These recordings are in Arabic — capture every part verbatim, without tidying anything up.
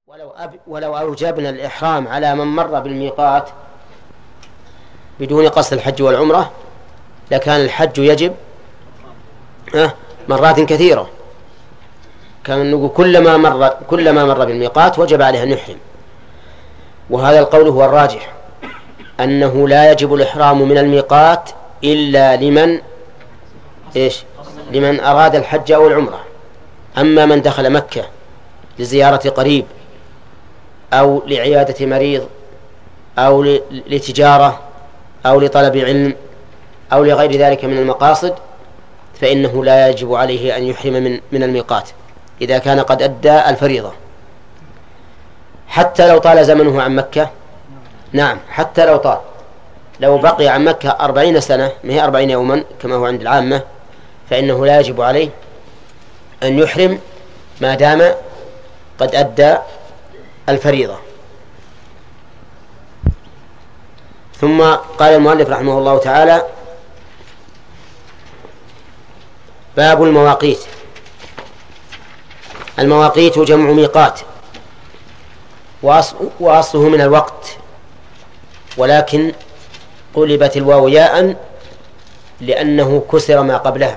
ولو, أب ولو أوجبنا الإحرام على من مر بالميقات بدون قصد الحج والعمرة لكان الحج يجب مرات كثيرة. كان نقول كلما مر كلما مر بالميقات وجب عليه أن يحرم، وهذا القول هو الراجح، أنه لا يجب الإحرام من الميقات إلا لمن إيش؟ لمن أراد الحج أو العمرة. أما من دخل مكة لزيارة قريب أو لعيادة مريض أو لتجارة أو لطلب علم أو لغير ذلك من المقاصد فإنه لا يجب عليه أن يحرم من, من الميقات إذا كان قد أدى الفريضة، حتى لو طال زمنه عن مكة. نعم، حتى لو طال، لو بقي عن مكة أربعين سنة ما هي أربعين يوما كما هو عند العامة، فإنه لا يجب عليه أن يحرم ما دام قد أدى الفريضة. ثم قال المؤلف رحمه الله تعالى: باب المواقيت. المواقيت جمع ميقات، وأصله من الوقت، ولكن قلبت الواو ياء لأنه كسر ما قبلها،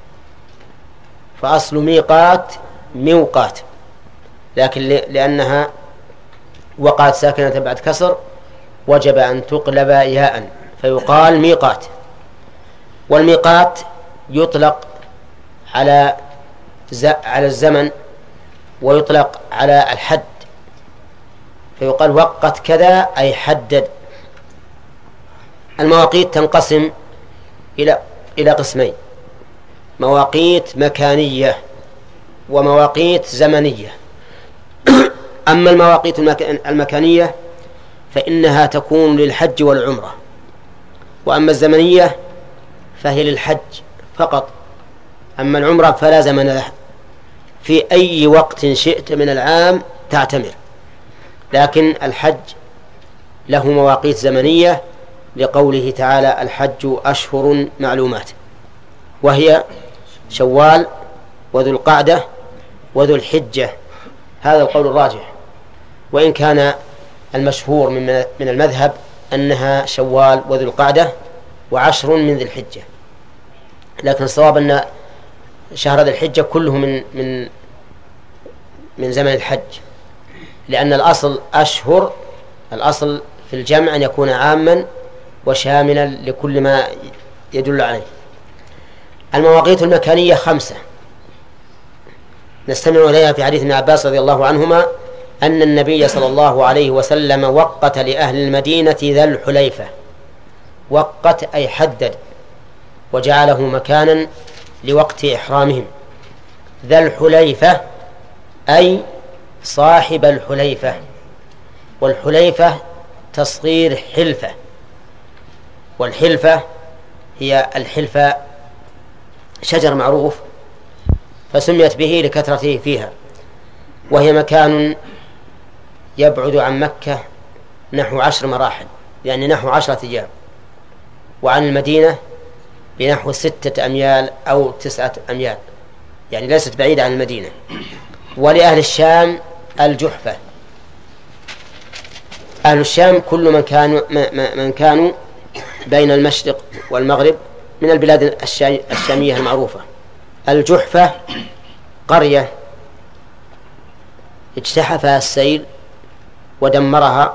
فأصل ميقات موقات، لكن لأنها وقعت ساكنة بعد كسر وجب أن تقلب ياء فيقال ميقات. والميقات يطلق على على الزمن ويطلق على الحد، فيقال وقت كذا أي حدد. المواقيت تنقسم إلى إلى قسمين: مواقيت مكانية ومواقيت زمنية. أما المواقيت المكانية فإنها تكون للحج والعمرة، وأما الزمنية فهي للحج فقط. أما العمرة فلا زمن لها، في أي وقت شئت من العام تعتمر، لكن الحج له مواقيت زمنية لقوله تعالى: الحج أشهر معلومات، وهي شوال وذو القعدة وذو الحجة. هذا القول الراجح، وإن كان المشهور من المذهب أنها شوال وذو القعدة وعشر من ذي الحجة، لكن الصواب أن شهر ذي الحجة كله من من من زمن الحج، لأن الأصل أشهر، الأصل في الجمع أن يكون عاما وشاملا لكل ما يدل عليه. المواقيت المكانية خمسة نستمع إليها في حديث ابن عباس رضي الله عنهما أن النبي صلى الله عليه وسلم وقت لأهل المدينة ذا الحليفة. وقت أي حدد، وجعله مكانا لوقت إحرامهم. ذا الحليفة أي صاحب الحليفة، والحليفة تصغير حلفة، والحلفة هي الحلفة شجر معروف فسميت به لكثرته فيها، وهي مكان يبعد عن مكة نحو عشر مراحل، يعني نحو عشرة أيام، وعن المدينة بنحو ستة أميال أو تسعة أميال، يعني ليست بعيدة عن المدينة. ولأهل الشام الجحفة. أهل الشام كل من كانوا من كانوا بين المشرق والمغرب من البلاد الشامية المعروفة. الجحفة قرية اجتحفها السيل ودمرها،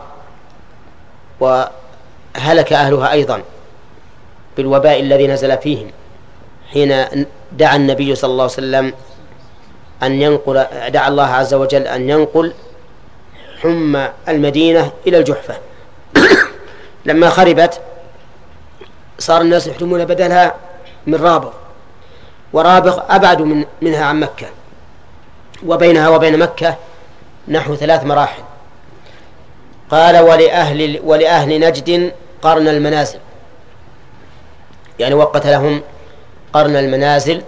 وهلك أهلها أيضا بالوباء الذي نزل فيهم حين دعا النبي صلى الله عليه وسلم أن ينقل دعا الله عز وجل أن ينقل حمى المدينة إلى الجحفة. لما خربت صار الناس يحرمون بدلها من رابغ، ورابغ أبعد من منها عن مكة، وبينها وبين مكة نحو ثلاث مراحل. قال: ولأهل, ولأهل نجد قرن المنازل، يعني وقت لهم قرن المنازل،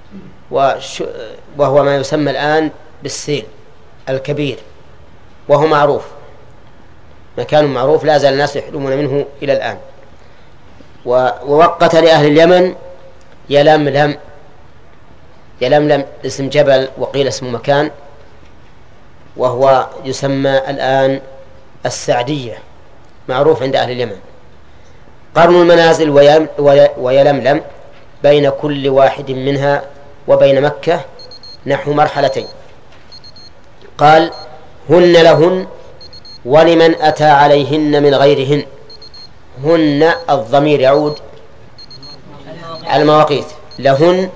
وهو ما يسمى الآن بالسيل الكبير، وهو معروف، مكان معروف لا زال الناس يحرمون منه إلى الآن. ووقت لأهل اليمن يلملم. يلملم اسم جبل وقيل اسم مكان، وهو يسمى الآن السعدية، معروف عند أهل اليمن. قرن المنازل ويلملم بين كل واحد منها وبين مكة نحو مرحلتين. قال هن لهن ولمن أتى عليهن من غيرهن. هن الضمير يعود على المواقيت، لهن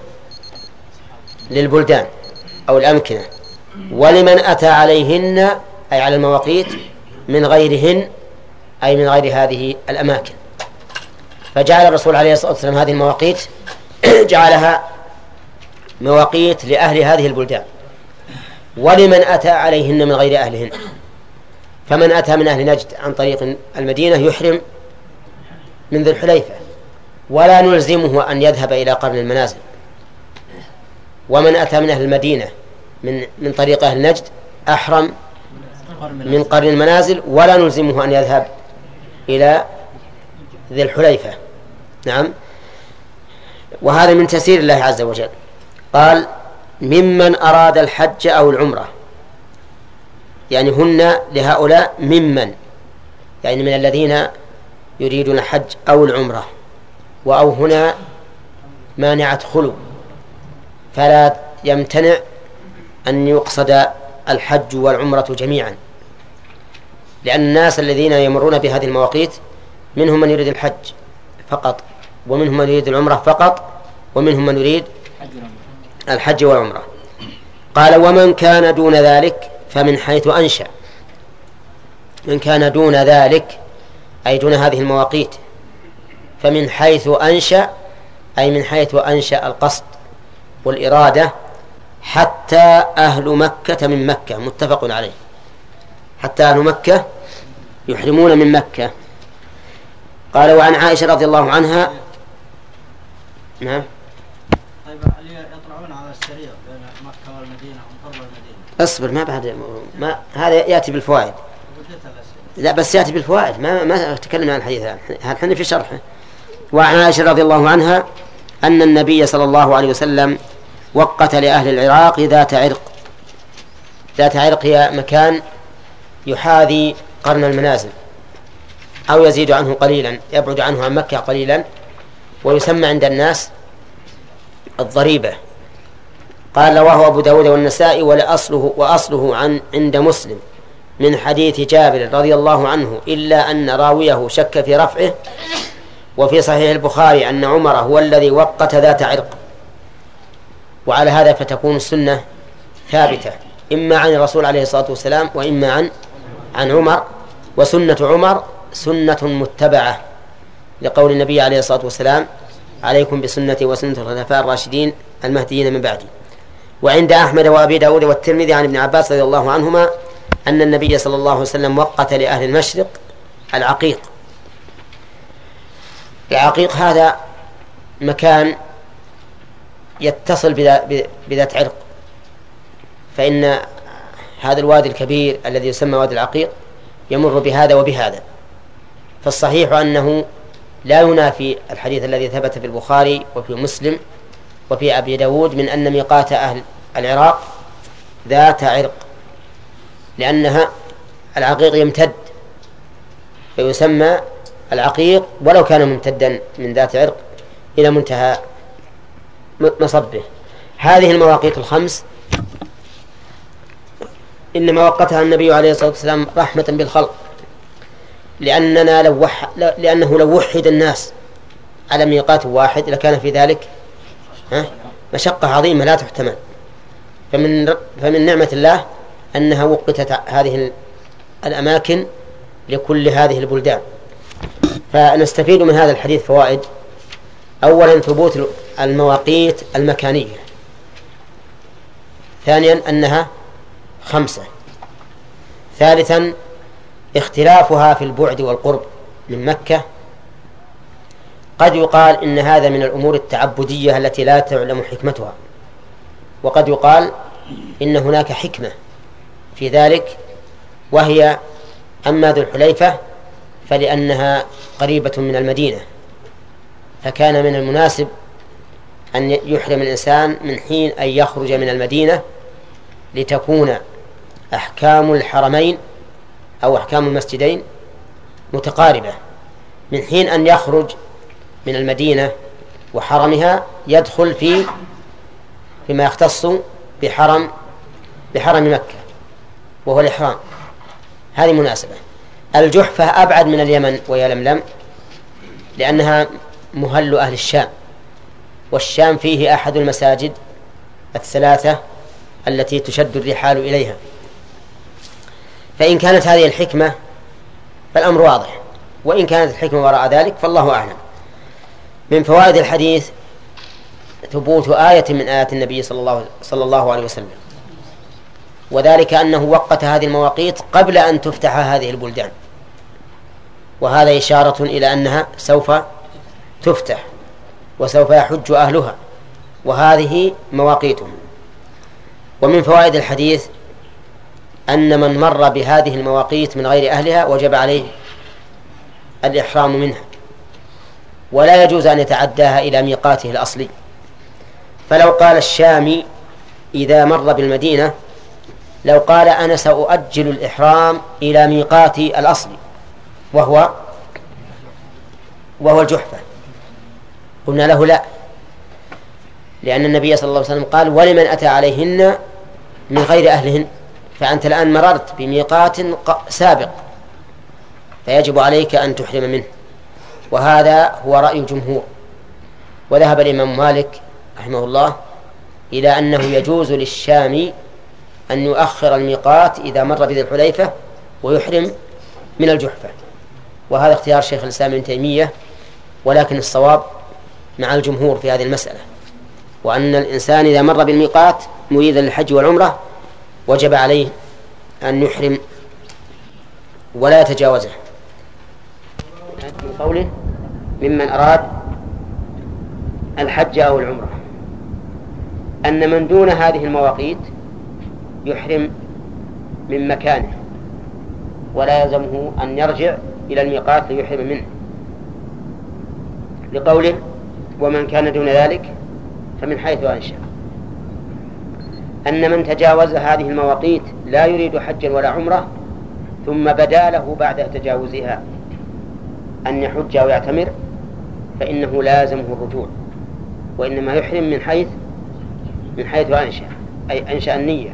للبلدان أو الأمكنة، ولمن أتى عليهن أي على المواقيت، من غيرهن أي من غير هذه الأماكن. فجعل الرسول عليه الصلاة والسلام هذه المواقيت جعلها مواقيت لأهل هذه البلدان، ولمن أتى عليهن من غير أهلهن. فمن أتى من أهل نجد عن طريق المدينة يحرم من ذي الحليفة، ولا نلزمه أن يذهب إلى قرن المنازل. ومن أتى من أهل المدينة من من طريق أهل نجد أحرم من قرن المنازل، ولا نلزمه أن يذهب إلى ذي الحليفة. نعم. وهذا من تسير الله عز وجل. قال ممن أراد الحج أو العمرة، يعني هن لهؤلاء ممن، يعني من الذين يريدون الحج أو العمرة. وأو هنا مانعة خلو، فلا يمتنع أن يقصد الحج والعمرة جميعا، لأن الناس الذين يمرون بهذه المواقيت منهم من يريد الحج فقط، ومنهم من يريد العمرة فقط، ومنهم من يريد الحج والعمرة. قال ومن كان دون ذلك فمن حيث أنشأ. من كان دون ذلك أي دون هذه المواقيت، فمن حيث أنشأ أي من حيث أنشأ القصد والإرادة، حتى أهل مكة من مكة، متفق عليه. حتى أهل مكة يحرمون من مكة. قال وعن عائشة رضي الله عنها. نعم. طيب اللي يطلعون على السرير بين مكة والمدينة ومقر المدينة. اصبر، ما بعد ما هذا يأتي بالفوائد. لا بس يأتي بالفوائد، ما ما تكلم عن الحديث الآن، الحين في شرحه. وعن عائشة رضي الله عنها أن النبي صلى الله عليه وسلم وقت لأهل العراق ذات عرق. ذات عرق هي مكان يحاذي قرن المنازل أو يزيد عنه قليلا، يبعد عنه عن مكة قليلا، ويسمى عند الناس الضريبة. قال رواه أبو داود والنسائي ولأصله وأصله عن عند مسلم من حديث جابر رضي الله عنه، إلا أن راويه شك في رفعه. وفي صحيح البخاري أن عمر هو الذي وقت ذات عرق. وعلى هذا فتكون السنة ثابتة إما عن الرسول عليه الصلاة والسلام وإما عن عن عمر. وسنة عمر سنة متبعة لقول النبي عليه الصلاة والسلام عليكم بسنتي وسنة الخلفاء الراشدين المهديين من بعدي. وعند أحمد وأبي داود والترمذي عن ابن عباس رضي الله عنهما أن النبي صلى الله عليه وسلم وقت لأهل المشرق العقيق. العقيق هذا مكان يتصل بذات عرق، فإن هذا الوادي الكبير الذي يسمى وادي العقيق يمر بهذا وبهذا. فالصحيح أنه لا ينافي الحديث الذي ثبت في البخاري وفي مسلم وفي أبي داود من أن ميقات أهل العراق ذات عرق، لأنها العقيق يمتد فيسمى العقيق ولو كان ممتدا من ذات عرق إلى منتهى مصبه. هذه المواقيت الخمس إنما وقتها النبي عليه الصلاة والسلام رحمة بالخلق، لأننا لو وح... لأنه لو وحد الناس على ميقات واحد لكان في ذلك مشقة عظيمة لا تحتمل. فمن فمن نعمة الله أنها وقتت هذه الأماكن لكل هذه البلدان. فنستفيد من هذا الحديث فوائد: أولا ثبوت المواقيت المكانية، ثانيا أنها خمسة، ثالثا اختلافها في البعد والقرب من مكة. قد يقال إن هذا من الأمور التعبدية التي لا تعلم حكمتها، وقد يقال إن هناك حكمة في ذلك، وهي أما ذو الحليفة فلأنها قريبة من المدينة، فكان من المناسب أن يحرم الإنسان من حين أن يخرج من المدينة لتكون أحكام الحرمين أو أحكام المسجدين متقاربة، من حين أن يخرج من المدينة وحرمها يدخل في فيما يختص بحرم بحرم مكة وهو الإحرام. هذه مناسبة. الجحفة أبعد من اليمن ويلملم لأنها مهل أهل الشام، والشام فيه أحد المساجد الثلاثة التي تشد الرحال إليها. فإن كانت هذه الحكمة فالأمر واضح، وإن كانت الحكمة وراء ذلك فالله أعلم. من فوائد الحديث ثبوت آية من آيات النبي صلى الله, صلى الله عليه وسلم، وذلك أنه وقت هذه المواقيت قبل أن تفتح هذه البلدان، وهذا إشارة إلى أنها سوف تفتح وسوف يحج أهلها، وهذه مواقيتهم. ومن فوائد الحديث أن من مر بهذه المواقيت من غير أهلها وجب عليه الإحرام منها، ولا يجوز أن يتعداها إلى ميقاته الأصلي. فلو قال الشامي إذا مر بالمدينة، لو قال أنا سأؤجل الإحرام إلى ميقاتي الأصلي وهو وهو الجحفة، قلنا له لا، لأن النبي صلى الله عليه وسلم قال ولمن أتى عليهن من غير أهلهن، فأنت الآن مررت بميقات سابق فيجب عليك أن تحرم منه. وهذا هو رأي الجمهور. وذهب الإمام مالك رحمه الله إلى أنه يجوز للشامي أن يؤخر الميقات إذا مر بذي الحليفة ويحرم من الجحفة، وهذا اختيار شيخ الإسلام ابن تيمية، ولكن الصواب مع الجمهور في هذه المسألة، وأن الإنسان إذا مر بالميقات مريدا للحج والعمرة وجب عليه أن يحرم ولا يتجاوزه. من قوله ممن أراد الحج أو العمرة أن من دون هذه المواقيت يحرم من مكانه ولا يلزمه أن يرجع إلى الميقات ليحرم منه، لقوله ومن كان دون ذلك فمن حيث أنشأ. أن من تجاوز هذه المواقيت لا يريد حجا ولا عمرة ثم بدا له بعد تجاوزها أن يحج أو يعتمر فإنه لازمه الرجوع، وإنما يحرم من حيث من حيث أنشأ، أي أنشأ النية.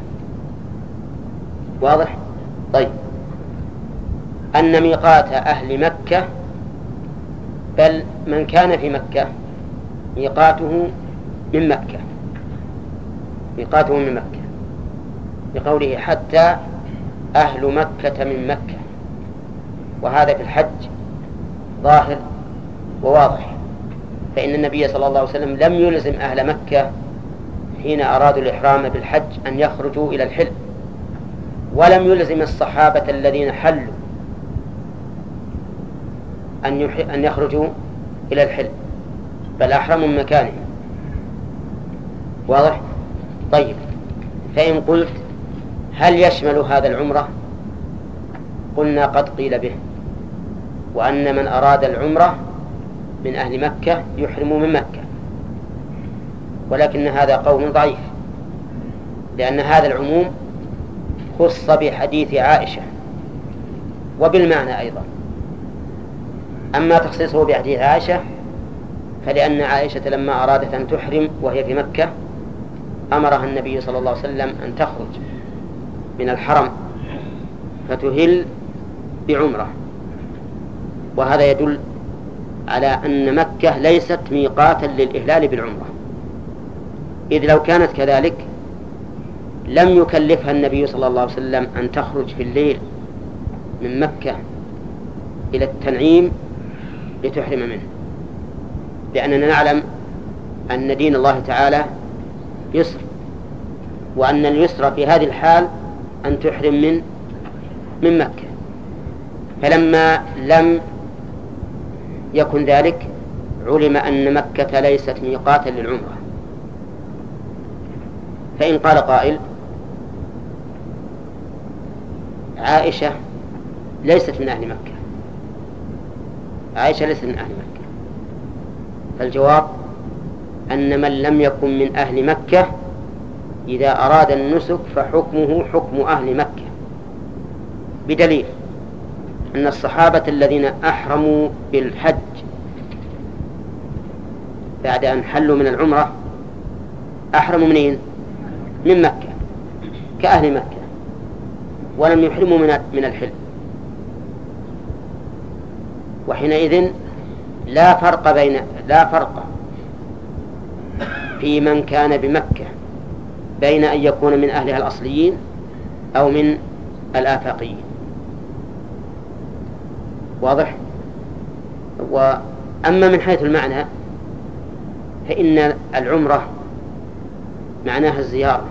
واضح؟ طيب. أن ميقات أهل مكة، بل من كان في مكة ميقاته من مكة ميقاته من مكة بقوله حتى أهل مكة من مكة، وهذا في الحج ظاهر وواضح، فإن النبي صلى الله عليه وسلم لم يلزم أهل مكة حين أرادوا الإحرام بالحج أن يخرجوا إلى الحل، ولم يلزم الصحابة الذين حلوا أن أن يخرجوا إلى الحل، بل أحرموا من مكانهم. واضح؟ طيب. فإن قلت هل يشمل هذا العمرة؟ قلنا قد قيل به، وأن من أراد العمرة من أهل مكة يحرم من مكة، ولكن هذا قول ضعيف، لأن هذا العموم خص بحديث عائشة وبالمعنى أيضا. أما تخصيصه بحديث عائشة فلأن عائشة لما أرادت أن تحرم وهي في مكة أمرها النبي صلى الله عليه وسلم أن تخرج من الحرم فتهل بعمرة، وهذا يدل على أن مكة ليست ميقاتا للإهلال بالعمرة، إذ لو كانت كذلك لم يكلفها النبي صلى الله عليه وسلم أن تخرج في الليل من مكة إلى التنعيم لتحرم منه، لأننا نعلم أن دين الله تعالى يسر، وأن اليسر في هذه الحال أن تحرم من من مكة. فلما لم يكن ذلك علم أن مكة ليست ميقاتا للعمرة. فإن قال قائل عائشة ليست من أهل مكة، عائشة ليست من أهل مكة، فالجواب أن من لم يكن من أهل مكة إذا أراد النسك فحكمه حكم أهل مكة، بدليل أن الصحابة الذين أحرموا بالحج بعد أن حلوا من العمرة أحرموا منين؟ من مكة كأهل مكة، ولم يحرموا من الحل. وحينئذ لا فرق بين لا فرق في من كان بمكة بين أن يكون من أهلها الأصليين أو من الآفاقيين. واضح؟ وأما من حيث المعنى فإن العمرة معناها الزيارة،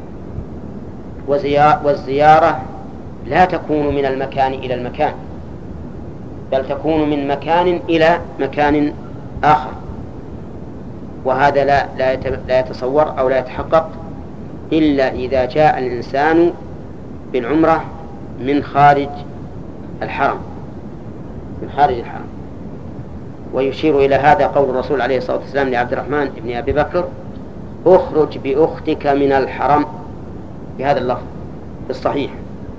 والزيارة لا تكون من المكان إلى المكان، بل تكون من مكان إلى مكان آخر، وهذا لا لا يتصور أو لا يتحقق إلا إذا جاء الإنسان بالعمرة من خارج الحرم من خارج الحرم. ويشير إلى هذا قول الرسول عليه الصلاة والسلام لعبد الرحمن بن أبي بكر: اخرج بأختك من الحرم، بهذا اللفظ في الصحيح،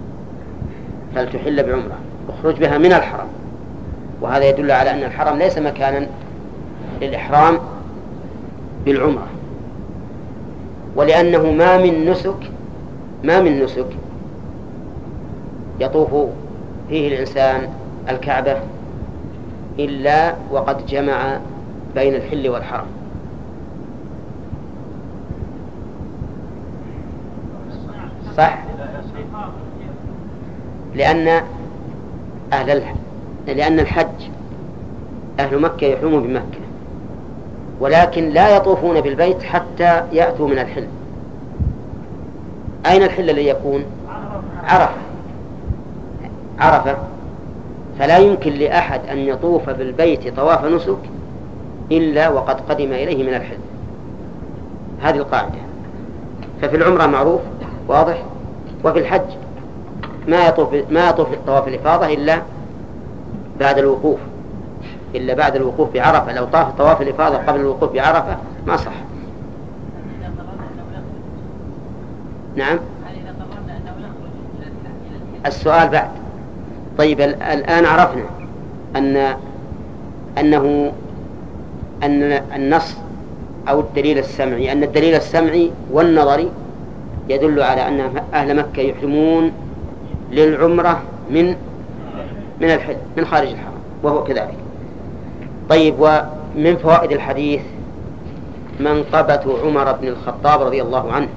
فلتحل بعمرة، اخرج بها من الحرم. وهذا يدل على أن الحرم ليس مكانا للإحرام بالعمرة، ولأنه ما من نسك ما من نسك يطوف فيه الإنسان الكعبة إلا وقد جمع بين الحل والحرم. صح؟ لأن أهل الح... لأن الحج أهل مكة يحرمون بمكة، ولكن لا يطوفون بالبيت حتى يأتوا من الحل. أين الحل الذي يكون؟ عرفة. عرفة. فلا يمكن لأحد أن يطوف بالبيت طواف نسك إلا وقد قدم إليه من الحل. هذه القاعدة. ففي العمرة معروف واضح، وفي الحج ما يطوف ما يطوف طواف الإفاضة إلا بعد الوقوف إلا بعد الوقوف بعرفة. لو طاف طواف الإفاضة قبل الوقوف بعرفة ما صح. نعم. السؤال بعد. طيب الآن عرفنا أن أنه أن النص أو الدليل السمعي أن الدليل السمعي والنظري يدل على أن أهل مكة يحرمون للعمرة من من الحل من خارج الحرم، وهو كذلك. طيب، ومن فوائد الحديث منقبة عمر بن الخطاب رضي الله عنه،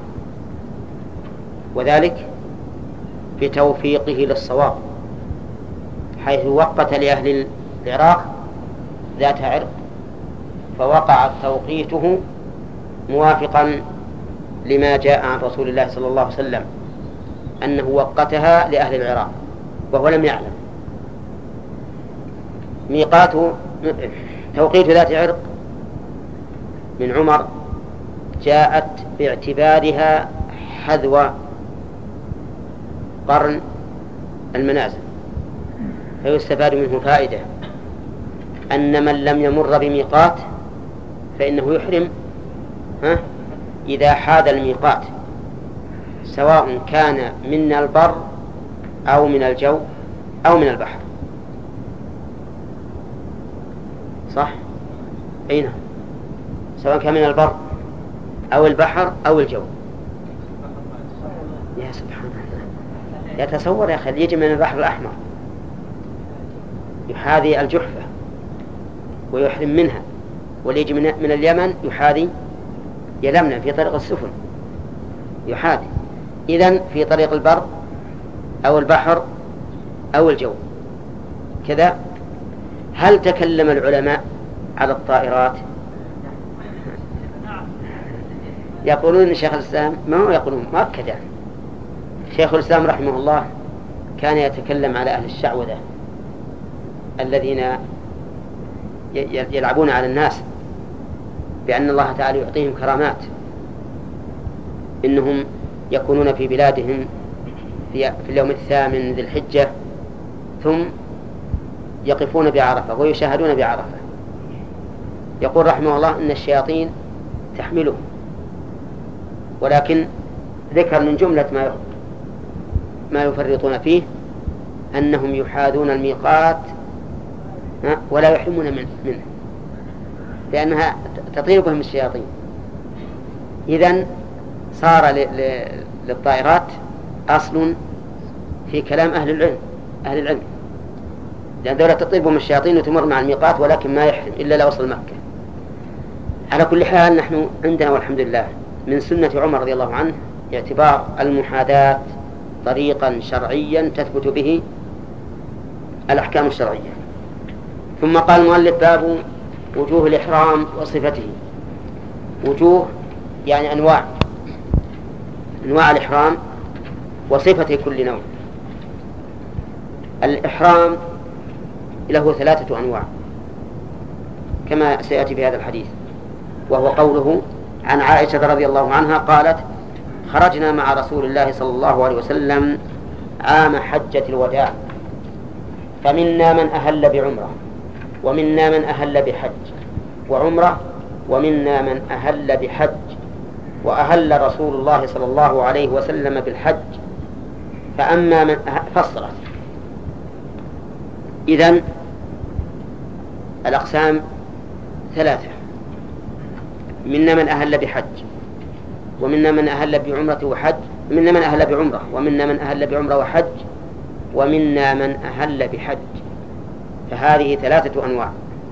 وذلك بتوفيقه للصواب، حيث وقت لأهل العراق ذات عرق فوقع توقيته موافقا لما جاء عن رسول الله صلى الله عليه وسلم أنه وقتها لأهل العراق وهو لم يعلم. ميقات توقيت ذات عرق من عمر جاءت باعتبارها حذو قرن المنازل، فيستفاد منه فائدة أن من لم يمر بميقات فإنه يحرم ها إذا حاد الميقات، سواء كان من البر أو من الجو أو من البحر. صح؟ أين؟ سواء كان من البر أو البحر أو الجو. يا سبحان الله، يتصور يا أخي يجي من البحر الأحمر يحاذي الجحفة ويحرم منها، وليجي من, من اليمن يحاذي يلملم في طريق السفن يحاذي. إذن في طريق البر أو البحر أو الجو كذا. هل تكلم العلماء على الطائرات؟ يقولون شيخ الإسلام ما هو يقولون مؤكدا. شيخ الإسلام رحمه الله كان يتكلم على أهل الشعوذة الذين يلعبون على الناس بأن الله تعالى يعطيهم كرامات، إنهم يكونون في بلادهم في اليوم الثامن ذي الحجة ثم يقفون بعرفة ويشاهدون بعرفة. يقول رحمه الله إن الشياطين تحملهم، ولكن ذكر من جملة ما ما يفرطون فيه أنهم يحاذون الميقات ولا يحرمون منه لأنها تطير بهم الشياطين. إذن صار للطائرات أصل في كلام أهل العلم أهل العلم لأن دولة تطير بهم الشياطين وتمر مع الميقات ولكن ما يحرم إلا لو وصل مكة. على كل حال نحن عندنا والحمد لله من سنة عمر رضي الله عنه اعتبار المحاذاة طريقا شرعيا تثبت به الأحكام الشرعية. ثم قال المؤلف باب وجوه الإحرام وصفته. وجوه يعني أنواع أنواع الإحرام وصفة كل نوع. الإحرام له ثلاثة أنواع كما سيأتي في هذا الحديث، وهو قوله عن عائشة رضي الله عنها قالت خرجنا مع رسول الله صلى الله عليه وسلم عام حجة الوداع فمنا من أهل بعمرة ومنا من أهل بحج وعمرة ومنا من أهل بحج وأهل رسول الله صلى الله عليه وسلم بالحج فأما من فصلت. إذن الأقسام ثلاثة، منا من أهل بحج ومنا من أهل بعمرة وحج منا من أهل بعمرة ومنا من أهل بعمرة وحج ومنا من أهل بحج. فهذه ثلاثة أنواع.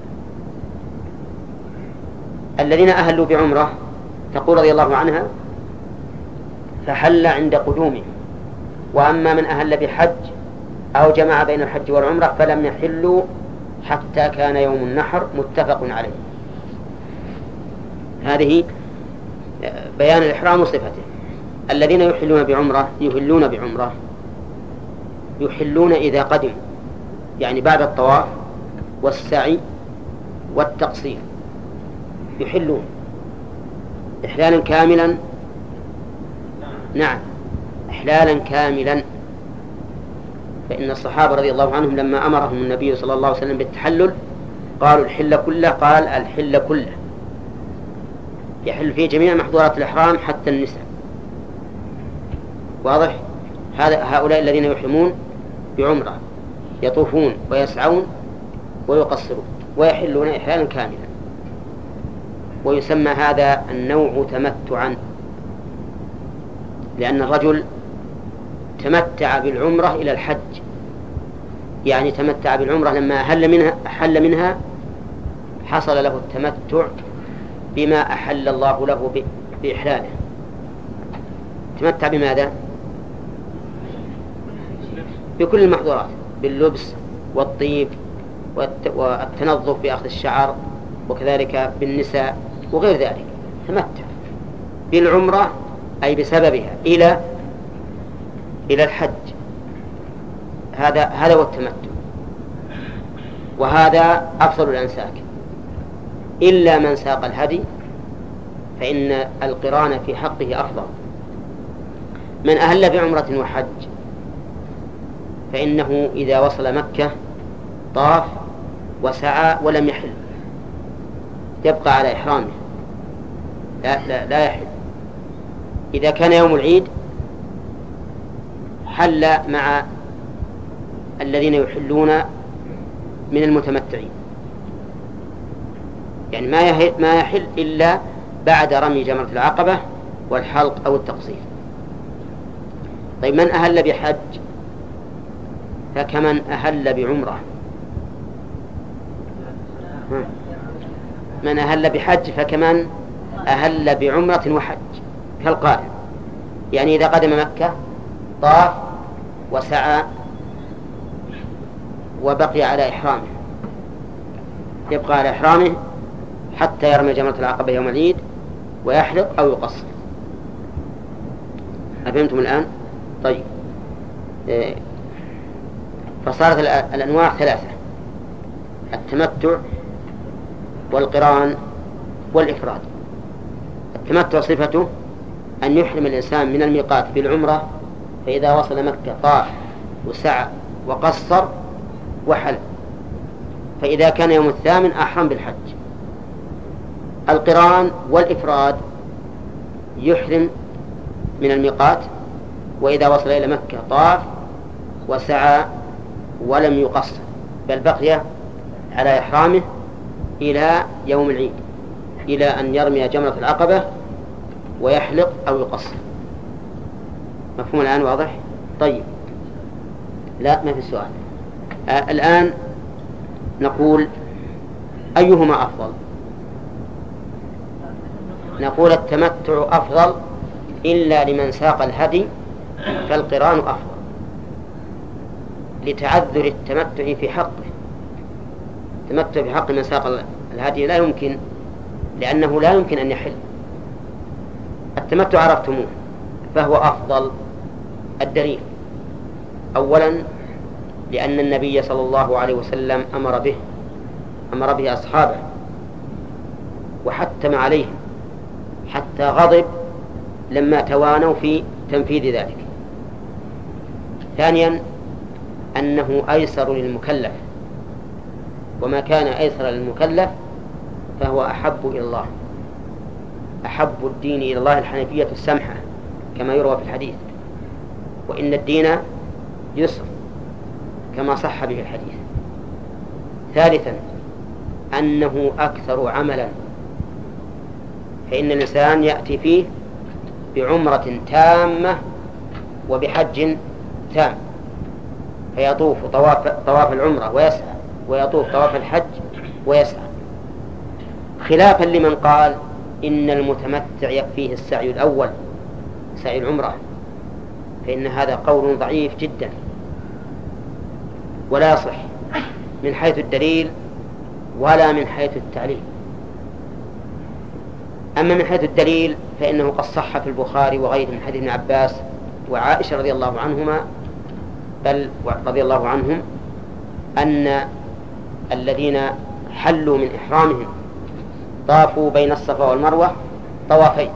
الذين أهلوا بعمرة تقول رضي الله عنها فحل عند قدومه، وأما من أهل بحج أو جمع بين الحج والعمرة فلم يحلوا حتى كان يوم النحر متفق عليه. هذه بيان الإحرام وصفته. الذين يحلون بعمرة يحلون بعمرة يحلون إذا قدموا يعني بعد الطواف والسعي والتقصير يحلون إحلالا كاملا. نعم إحلالا كاملا. فإن الصحابة رضي الله عنهم لما أمرهم النبي صلى الله عليه وسلم بالتحلل قالوا الحل كله، قال الحل كله يحل فيه جميع محظورات الإحرام حتى النساء. واضح؟ هذا هؤلاء الذين يحرمون بعمرة يطوفون ويسعون ويقصرون ويحلون إحلالا كاملا، ويسمى هذا النوع تمتعا، لأن الرجل تمتع بالعمرة إلى الحج، يعني تمتع بالعمرة لما أحل منها, أحل منها حصل له التمتع بما أحل الله له بإحلاله. تمتع بماذا؟ بكل المحظورات، باللبس والطيب والتنظف بأخذ الشعر وكذلك بالنساء وغير ذلك. تمتع بالعمرة أي بسببها إلى إلى الحج. هذا هذا هو التمتع، وهذا أفضل الأنساك إلا من ساق الهدي فإن القران في حقه أفضل. من أهل بعمرة وحج فإنه إذا وصل مكة طاف وسعى ولم يحل يبقى على إحرامه، لا, لا, لا يحل. إذا كان يوم العيد حل مع الذين يحلون من المتمتعين، يعني ما يحل, ما يحل إلا بعد رمي جمرة العقبة والحلق أو التقصير. طيب من أهل بحج فكمن أهل بعمرة. من أهل بحج فكمن أهل بعمرة وحج كالقارن، يعني إذا قدم مكة طاف وسعى وبقي على إحرامه يبقى على إحرامه حتى يرمي جمرة العقبة يوم العيد ويحلق أو يقصر. أفهمتم الآن؟ طيب إيه فصارت الأنواع ثلاثة: التمتع والقران والإفراد. التمتع صفته أن يحرم الإنسان من الميقات بالعمرة، فإذا وصل مكة طاف وسعى وقصر وحل، فإذا كان يوم الثامن أحرم بالحج. القران والإفراد يحرم من الميقات وإذا وصل إلى مكة طاف وسعى ولم يقصر، بل بقي على إحرامه إلى يوم العيد، إلى أن يرمي جمرة العقبة ويحلق أو يقصر. مفهوم الآن؟ واضح؟ طيب، لا ما في سؤال. آه الآن نقول أيهما أفضل؟ نقول التمتع أفضل، إلا لمن ساق الهدي فالقران أفضل، لتعذر التمتع في حقه. التمتع في حق من ساق الهدي لا يمكن، لأنه لا يمكن أن يحل. التمتع عرفتموه فهو أفضل. الدليل: أولا لأن النبي صلى الله عليه وسلم أمر به أمر به أصحابه وحتم عليهم حتى غضب لما توانوا في تنفيذ ذلك. ثانيا أنه أيسر للمكلف، وما كان أيسر للمكلف فهو أحب إلى الله. أحب الدين إلى الله الحنيفية السمحة كما يروى في الحديث، وإن الدين يسر كما صح به الحديث. ثالثا أنه أكثر عملا، فإن الإنسان يأتي فيه بعمرة تامة وبحج تام، فيطوف طواف, طواف العمرة ويسعى، ويطوف طواف الحج ويسعى، خلافا لمن قال إن المتمتع يكفيه السعي الأول، سعي العمرة، فإن هذا قول ضعيف جدا ولا يصح من حيث الدليل ولا من حيث التعليل. أما من حيث الدليل فإنه قد صح في البخاري وغيره من حديث ابن عباس وعائشة رضي الله عنهما، بل رضي الله عنهم، أن الذين حلوا من إحرامهم طافوا بين الصفا والمروة طوافين،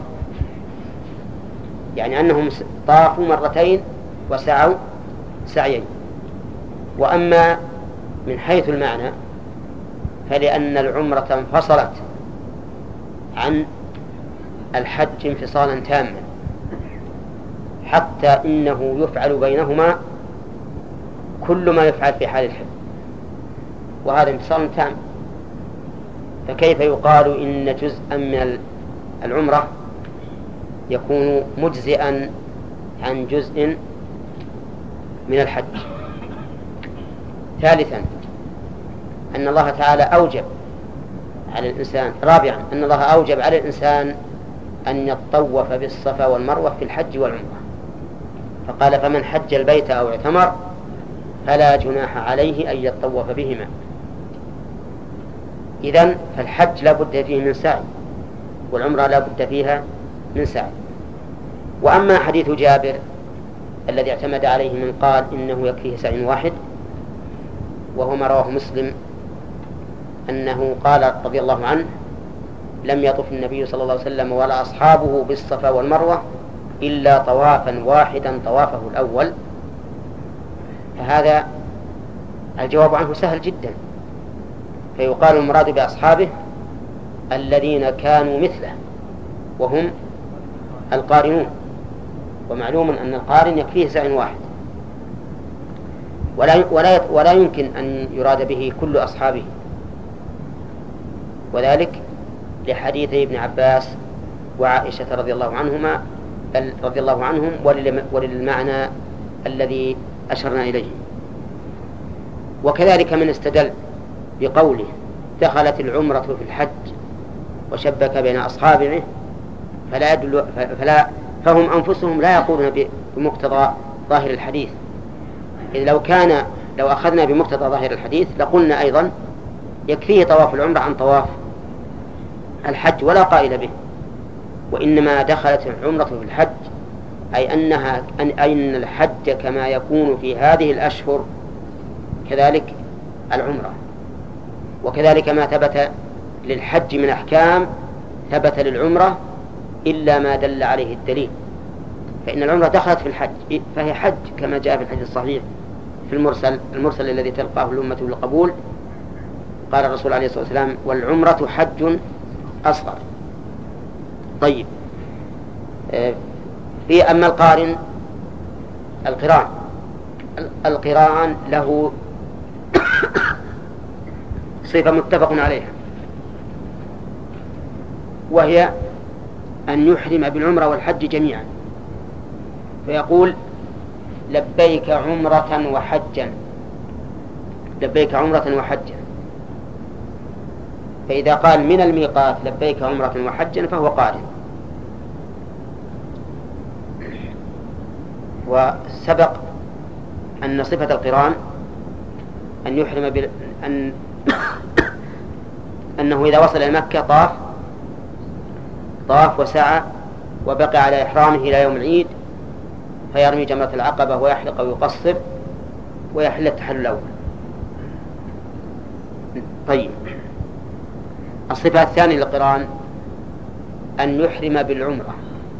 يعني أنهم طافوا مرتين وسعوا سعيين. وأما من حيث المعنى فلأن العمرة انفصلت عن الحج انفصالا تاما، حتى إنه يفعل بينهما كل ما يفعل في حال الحج، وهذا انفصال تام. فكيف يقال إن جزءا من العمرة يكون مجزئا عن جزء من الحج؟ ثالثا أن الله تعالى أوجب على الإنسان رابعا أن الله أوجب على الإنسان أن يطوف بالصفا والمروة في الحج والعمرة، فقال: فمن حج البيت أو اعتمر فلا جناح عليه أن يطوف بهما. إذن فالحج لا بد فيه من سعي، والعمرة لا بد فيها من سعي. وأما حديث جابر الذي اعتمد عليه من قال إنه يكفيه سعي واحد، وهو ما رواه مسلم، أنه قال رضي الله عنه: لم يطف النبي صلى الله عليه وسلم ولا أصحابه بالصفا والمروة إلا طوافا واحدا طوافه الأول. فهذا الجواب عنه سهل جدا، فيقال المراد بأصحابه الذين كانوا مثله وهم القارنون، ومعلوم أن القارن يكفيه سعي واحد، ولا, ولا, ولا يمكن أن يراد به كل أصحابه، وذلك لحديث ابن عباس وعائشة رضي الله عنهما رضي الله عنهم وللمعنى الذي أشرنا إليه. وكذلك من استدل بقوله دخلت العمرة في الحج وشبك بين أصحابه فلا يدل فلا فهم أنفسهم لا يقولون بمقتضى ظاهر الحديث. إذ لو كان لو أخذنا بمقتضى ظاهر الحديث لقلنا أيضا يكفيه طواف العمرة عن طواف الحج ولا قائل به، وإنما دخلت العمرة في الحج أي أنها أي أن الحج كما يكون في هذه الأشهر كذلك العمرة، وكذلك ما ثبت للحج من أحكام ثبت للعمرة إلا ما دل عليه الدليل، فإن العمرة دخلت في الحج فهي حج كما جاء في الحديث الصحيح في المرسل المرسل الذي تلقاه الأمة بالقبول. قال الرسول عليه الصلاة والسلام: والعمرة حج أصغر. طيب، في أما القارن القران القران له صفة متفق عليها، وهي أن يحرم بالعمرة والحج جميعا، فيقول لبيك عمرة وحجا، لبيك عمرة وحجا. فإذا قال من الميقات لبيك عمرة وحجا فهو قارن. وسبق أن صفة القران أن يحرم بال... أن أنه إذا وصل إلى مكة طاف طاف وسعى وبقى على إحرامه إلى يوم العيد، فيرمي جمرة العقبة ويحلق ويقصر ويحل التحلل الأول. طيب، الصفة الثانية للقران أن يحرم بالعمرة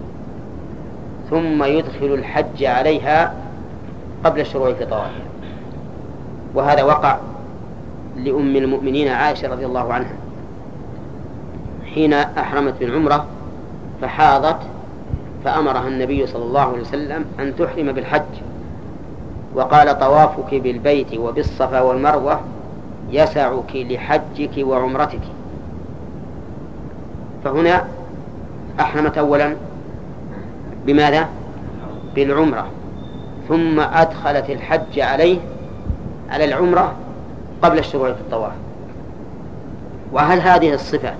ثم يدخل الحج عليها قبل الشروع في طوافها، وهذا وقع لأم المؤمنين عائشة رضي الله عنها حين أحرمت بالعمرة فحاضت، فأمرها النبي صلى الله عليه وسلم أن تحرم بالحج، وقال طوافك بالبيت وبالصفا والمروة يسعك لحجك وعمرتك. فهنا أحرمت أولا بماذا؟ بالعمرة، ثم أدخلت الحج عليه على العمرة قبل الشروع في الطواف. وهل هذه الصفة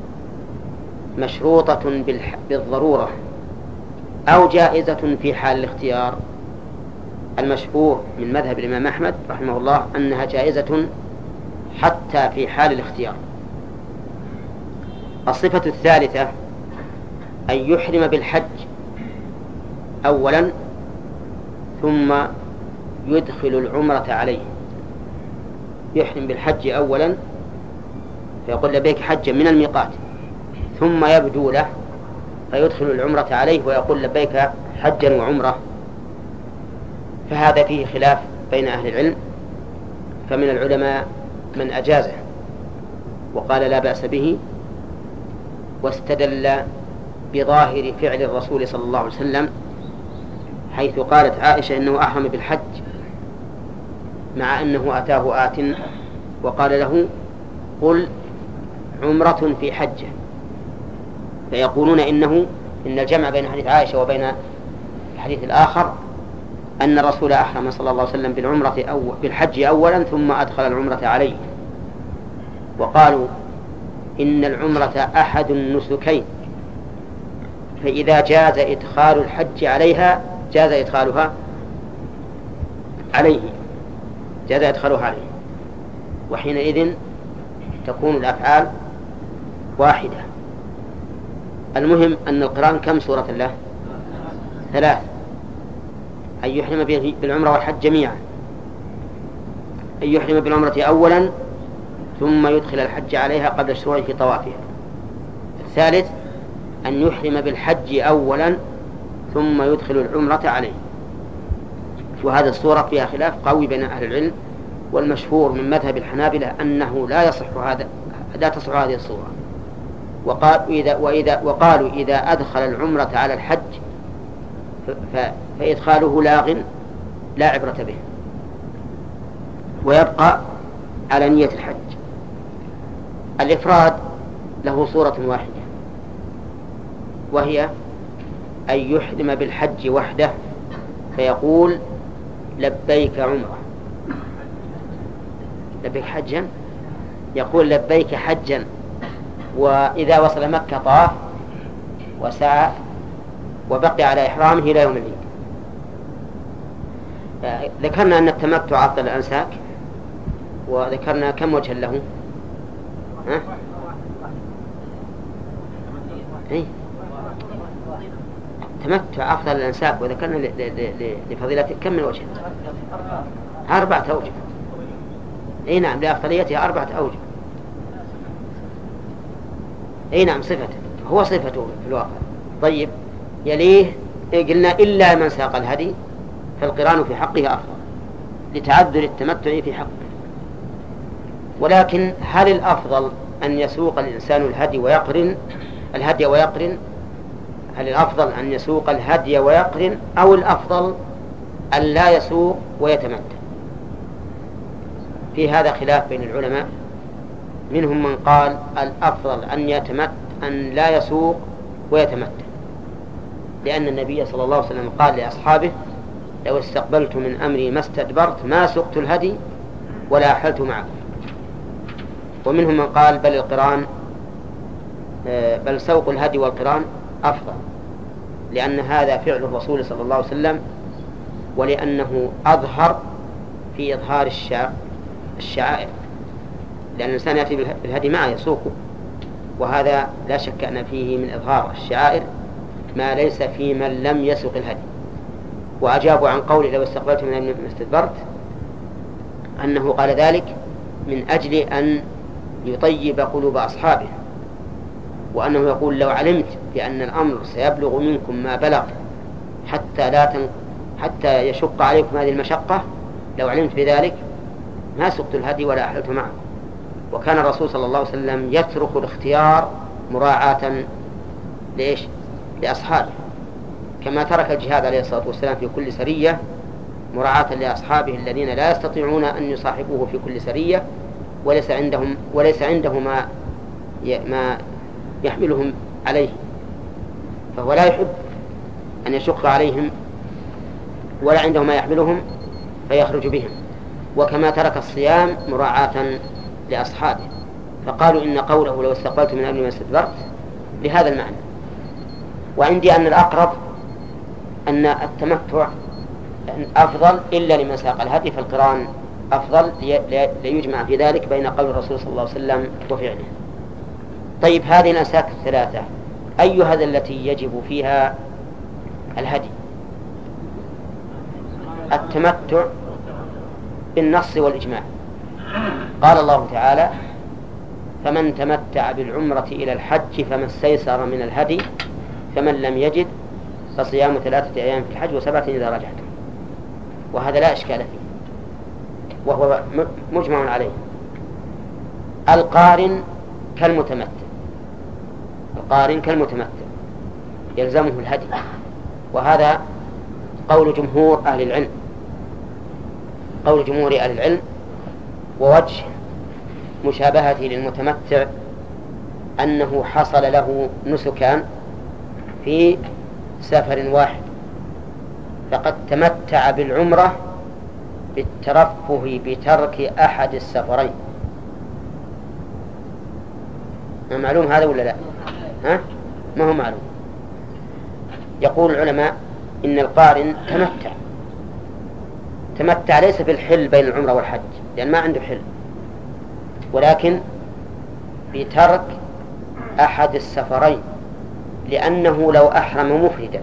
مشروطة بالضرورة أو جائزة في حال الاختيار؟ المشهور من مذهب الإمام أحمد رحمه الله أنها جائزة حتى في حال الاختيار. الصفة الثالثة أن يحرم بالحج أولا ثم يدخل العمرة عليه، يحرم بالحج أولا فيقول لبيك حجا من الميقات، ثم يبدو له فيدخل العمرة عليه ويقول لبيك حجا وعمرة. فهذا فيه خلاف بين أهل العلم، فمن العلماء من أجازه وقال لا بأس به، واستدل بظاهر فعل الرسول صلى الله عليه وسلم حيث قالت عائشة إنه أحرم بالحج مع أنه أتاه آت وقال له قل عمرة في حجة، فيقولون إنه إن الجمع بين حديث عائشة وبين الحديث الآخر أن الرسول أحرم صلى الله عليه وسلم بالعمرة أو بالحج أولا ثم أدخل العمرة عليه. وقالوا إن العمرة أحد النسكين، فإذا جاز إدخال الحج عليها جاز إدخالها عليه جاز إدخالها عليه وحينئذ تكون الأفعال واحدة. المهم أن القران كم صورة له؟ ثلاث: أن يحرم بالعمرة والحج جميعا، أن يحرم بالعمرة أولا ثم يدخل الحج عليها قبل الشروع في طوافها. الثالث أن يحرم بالحج أولا ثم يدخل العمرة عليه. وهذه الصورة فيها خلاف قوي بين أهل العلم، والمشهور من مذهب الحنابلة أنه لا يصح هذا لا تصح هذه الصورة. وقال إذا وإذا وقالوا إذا أدخل العمرة على الحج فإدخاله لاغ لا عبرة به، ويبقى على نية الحج. الإفراد له صورة واحدة، وهي أن يحرم بالحج وحده فيقول لبيك عمرة، لبيك حجا، يقول لبيك حجا، وإذا وصل مكة طاف وسعى وبقي على إحرامه إلى يوم العيد. ذكرنا أن التمتع أفضل الأنساك، وذكرنا كم وجه له؟ ها؟ إيه؟ تمتع أفضل الأنساك، وذكرنا لفضيلته كم من وجه؟ أربعة أوجه. أي نعم، لأفضليتها أربعة أوجه. أي نعم، صفته هو صفته في الواقع. طيب، يليه قلنا إلا من ساق الهدي فالقران في حقه أفضل لتعذر التمتع في حقه. ولكن هل الأفضل أن يسوق الإنسان الهدي ويقرن الهدي ويقرن هل الأفضل أن يسوق الهدي ويقرن أو الأفضل أن لا يسوق ويتمتع؟ في هذا خلاف بين العلماء، منهم من قال الأفضل أن يتمت أن لا يسوق ويتمتع، لأن النبي صلى الله عليه وسلم قال لأصحابه لو استقبلت من أمري ما استدبرت ما سقت الهدي ولا أحلت معكم. ومنهم من قال بل القران بل سوق الهدي والقران أفضل، لأن هذا فعل الرسول صلى الله عليه وسلم، ولأنه أظهر في إظهار الشعائر، لأن الإنسان يأتي بالهدي معه يسوقه، وهذا لا شك أن فيه من إظهار الشعائر ما ليس في من لم يسوق الهدي. وأجابوا عن قوله لو استقبلت من ما استدبرت أنه قال ذلك من أجل أن يطيب قلوب أصحابه، وأنه يقول لو علمت بأن الأمر سيبلغ منكم ما بلغ حتى لا تن... حتى يشق عليكم هذه المشقة، لو علمت بذلك ما سقت الهدي ولا أحلت معه. وكان الرسول صلى الله عليه وسلم يترك الاختيار مراعاة ليش؟ لأصحابه، كما ترك الجهاد عليه الصلاة والسلام في كل سرية مراعاة لأصحابه الذين لا يستطيعون أن يصاحبوه في كل سرية، وليس عندهم وليس عنده ما ما يحملهم عليه، فهو لا يحب أن يشق عليهم ولا عنده ما يحملهم فيخرج بهم. وكما ترك الصيام مراعاة لأصحابه، فقالوا إن قوله لو استقبلت من أمر ما استدبرت لهذا المعنى. وعندي أن الأقرب أن التمتع أفضل إلا لمن ساق الهدي، فالقران أفضل ليجمع في ذلك بين قول الرسول صلى الله عليه وسلم وفعله. طيب هذه الأنساك الثلاثة أي هذا التي يجب فيها الهدي؟ التمتع بالنص والإجماع. قال الله تعالى فمن تمتع بالعمرة إلى الحج فما استيسر من الهدي فمن لم يجد فصيام ثلاثة أيام في الحج وسبعة إذا رجعتم. وهذا لا إشكال فيه وهو مجمع عليه. القارن كالمتمتع القارن كالمتمتع يلزمه الهدي، وهذا قول جمهور أهل العلم قول جمهور أهل العلم ووجه مشابهته للمتمتع أنه حصل له نسكان في سفر واحد، فقد تمتع بالعمرة بالترفه بترك أحد السفرين. معلوم هذا ولا لا؟ ها؟ ما هو معلوم. يقول العلماء إن القارن تمتع تمتع ليس بالحل بين العمرة والحج لأن ما عنده حل، ولكن بترك أحد السفرين، لأنه لو أحرم مفردا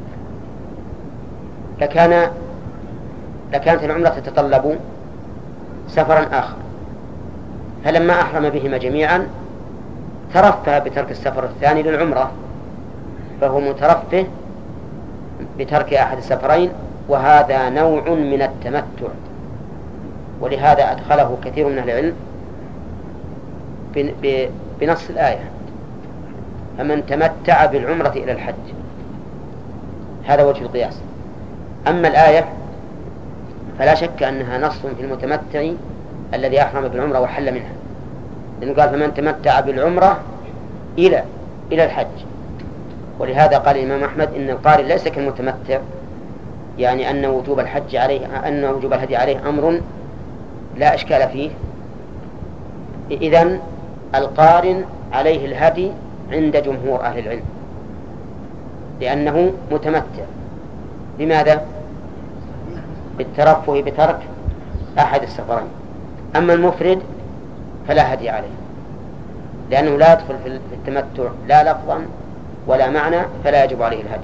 لكان لكانت العمرة تتطلب سفرا آخر، فلما أحرم بهما جميعا ترفه بترك السفر الثاني للعمرة، فهو مترفه بترك أحد السفرين، وهذا نوع من التمتع. ولهذا أدخله كثير من أهل العلم بنص الآية فمن تمتع بالعمرة إلى الحج، هذا وجه القياس. أما الآية فلا شك أنها نص في المتمتع الذي أحرم بالعمرة وحل منها، لأنه قال فمن تمتع بالعمرة إلى إلى الحج. ولهذا قال الإمام أحمد إن القارن ليس كالمتمتع، يعني أن وجوب الحج عليه أن وجوب الهدي عليه أمر لا إشكال فيه. إذن القارن عليه الهدي عند جمهور أهل العلم لأنه متمتع. لماذا؟ بالترفه بترك أحد السفرين. أما المفرد فلا هدي عليه لأنه لا يدخل في التمتع لا لفظا ولا معنى، فلا يجب عليه الهدي.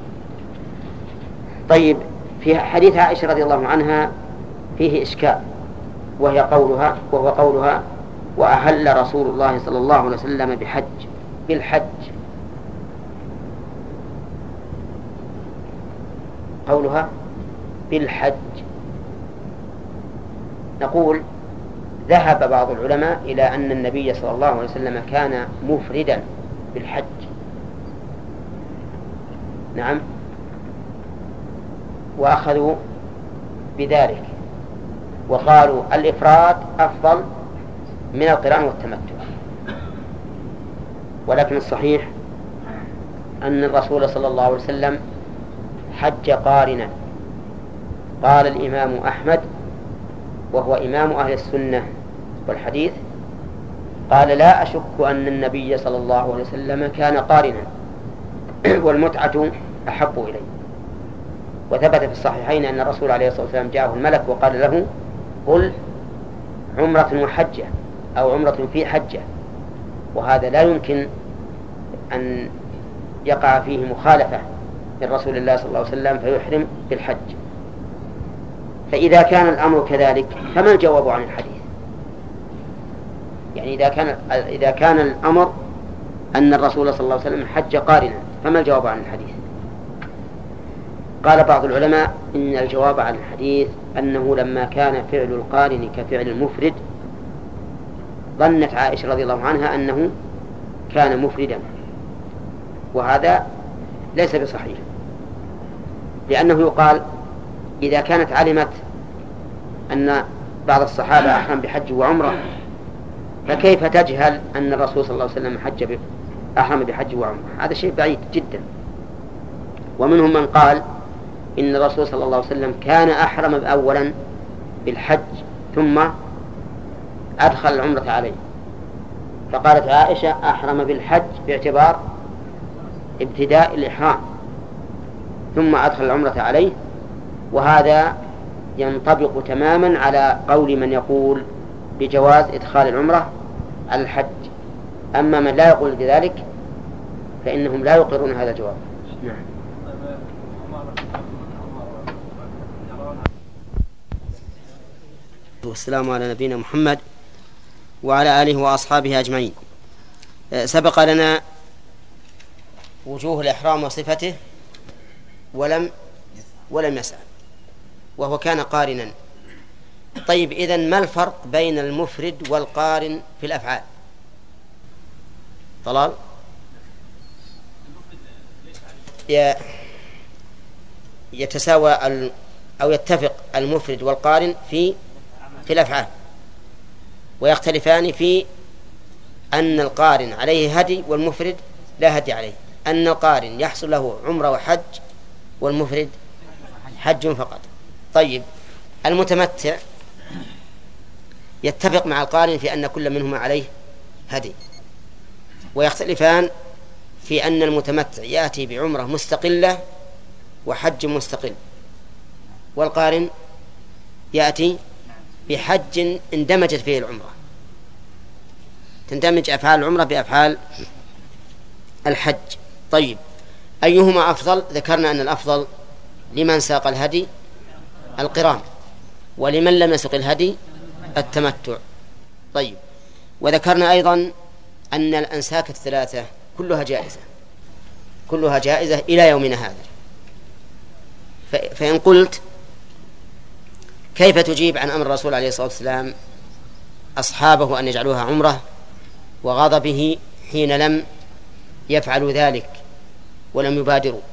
طيب في حديث عائشة رضي الله عنها فيه إشكال، وهي قولها وهو قولها وأهل رسول الله صلى الله عليه وسلم بحج بالحج. قولها بالحج، نقول ذهب بعض العلماء إلى أن النبي صلى الله عليه وسلم كان مفردا بالحج. نعم، وأخذوا بذلك وقالوا الإفراد أفضل من القران والتمتع. ولكن الصحيح أن الرسول صلى الله عليه وسلم حج قارنا. قال الإمام أحمد وهو إمام أهل السنة والحديث، قال: لا أشك أن النبي صلى الله عليه وسلم كان قارنا والمتعة أحب إليه. وثبت في الصحيحين أن الرسول عليه الصلاة والسلام جاءه الملك وقال له: قل عمرة وحجة أو عمرة في حجة. وهذا لا يمكن أن يقع فيه مخالفة من رسول الله صلى الله عليه وسلم فيحرم بالحج. فإذا كان الأمر كذلك فما الجواب عن الحديث؟ يعني إذا كان إذا كان الأمر أن الرسول صلى الله عليه وسلم حج قارنا فما الجواب عن الحديث؟ قال بعض العلماء إن الجواب عن الحديث أنه لما كان فعل القارن كفعل المفرد ظنت عائشة رضي الله عنها أنه كان مفردا، وهذا ليس بصحيح، لأنه يقال إذا كانت علمت أن بعض الصحابة أحرم بحج وعمرة فكيف تجهل أن الرسول صلى الله عليه وسلم حج أحرم بحج وعمرة؟ هذا شيء بعيد جدا. ومنهم من قال إن الرسول صلى الله عليه وسلم كان أحرم أولا بالحج ثم أدخل العمرة عليه، فقالت عائشة: أحرم بالحج باعتبار ابتداء الإحرام ثم أدخل العمرة عليه. وهذا ينطبق تماما على قول من يقول بجواز إدخال العمرة على الحج. أما من لا يقول بذلك فإنهم لا يقرون هذا الجواب. نعم. والسلام على نبينا محمد وعلى آله وأصحابه أجمعين. سبق لنا وجوه الإحرام وصفته ولم ولم يسأل، وهو كان قارنا. طيب، إذن ما الفرق بين المفرد والقارن في الأفعال؟ طلال؟ يتساوى أو يتفق المفرد والقارن في في الأفعال، ويختلفان في أن القارن عليه هدي والمفرد لا هدي عليه، أن القارن يحصل له عمرة وحج والمفرد حج فقط. طيب، المتمتع يتفق مع القارن في أن كل منهما عليه هدي، ويختلفان في أن المتمتع يأتي بعمرة مستقلة وحج مستقل، والقارن يأتي بحج اندمجت فيه العمرة، تندمج أفعال العمرة بأفعال الحج. طيب، أيهما أفضل؟ ذكرنا أن الأفضل لمن ساق الهدي القران، ولمن لم يسق الهدي التمتع. طيب، وذكرنا أيضا أن الأنساك الثلاثة كلها جائزة كلها جائزة إلى يومنا هذا. فإن قلت كيف تجيب عن أمر الرسول عليه الصلاة والسلام أصحابه أن يجعلوها عمرة وغضبه حين لم يفعلوا ذلك ولم يبادروا؟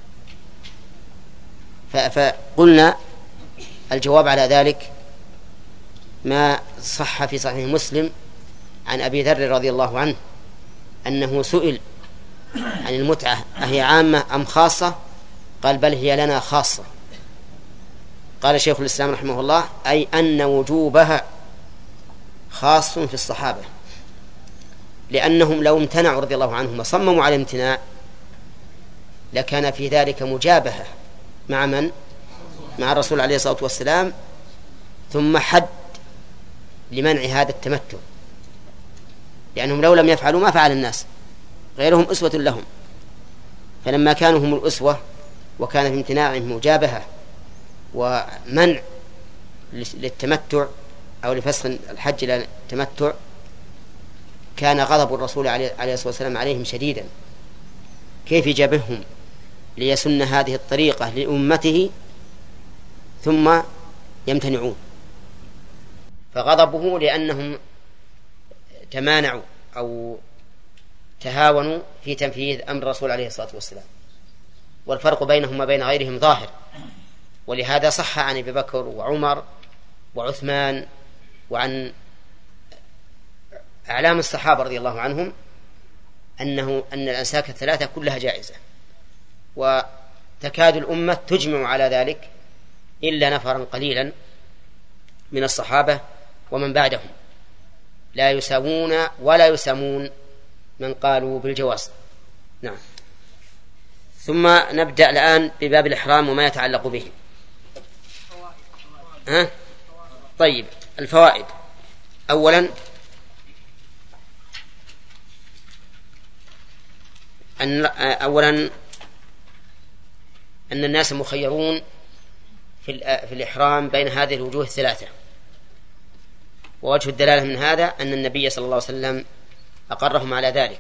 فقلنا الجواب على ذلك ما صح في صحيح مسلم عن أبي ذر رضي الله عنه أنه سئل عن المتعة أهي عامة أم خاصة؟ قال: بل هي لنا خاصة. قال شيخ الإسلام رحمه الله: أي أن وجوبها خاص في الصحابة، لأنهم لو امتنعوا رضي الله عنهم وصمموا على الامتناع لكان في ذلك مجابهة مع من؟ مع الرسول عليه الصلاة والسلام، ثم حد لمنع هذا التمتع، لأنهم لو لم يفعلوا ما فعل الناس، غيرهم أسوة لهم. فلما كانوا هم الأسوة وكان في امتناعهم مجابهة ومنع للتمتع أو لفسخ الحج إلى التمتع، كان غضب الرسول عليه الصلاة والسلام عليهم شديدا. كيف يجابههم ليسن هذه الطريقة لأمته ثم يمتنعون؟ فغضبه لأنهم تمانعوا أو تهاونوا في تنفيذ أمر الرسول عليه الصلاة والسلام، والفرق بينهم وبين غيرهم ظاهر. ولهذا صح عن أبي بكر وعمر وعثمان وعن أعلام الصحابة رضي الله عنهم أنه أن الأنساك الثلاثة كلها جائزة، وتكاد الأمة تجمع على ذلك إلا نفرا قليلا من الصحابة ومن بعدهم لا يساوون ولا يسمون من قالوا بالجواز. نعم. ثم نبدأ الآن بباب الإحرام وما يتعلق به. ها؟ طيب، الفوائد. أولا أن أولا أن الناس مخيرون في في الإحرام بين هذه الوجوه الثلاثة، ووجه الدلالة من هذا أن النبي صلى الله عليه وسلم أقرهم على ذلك.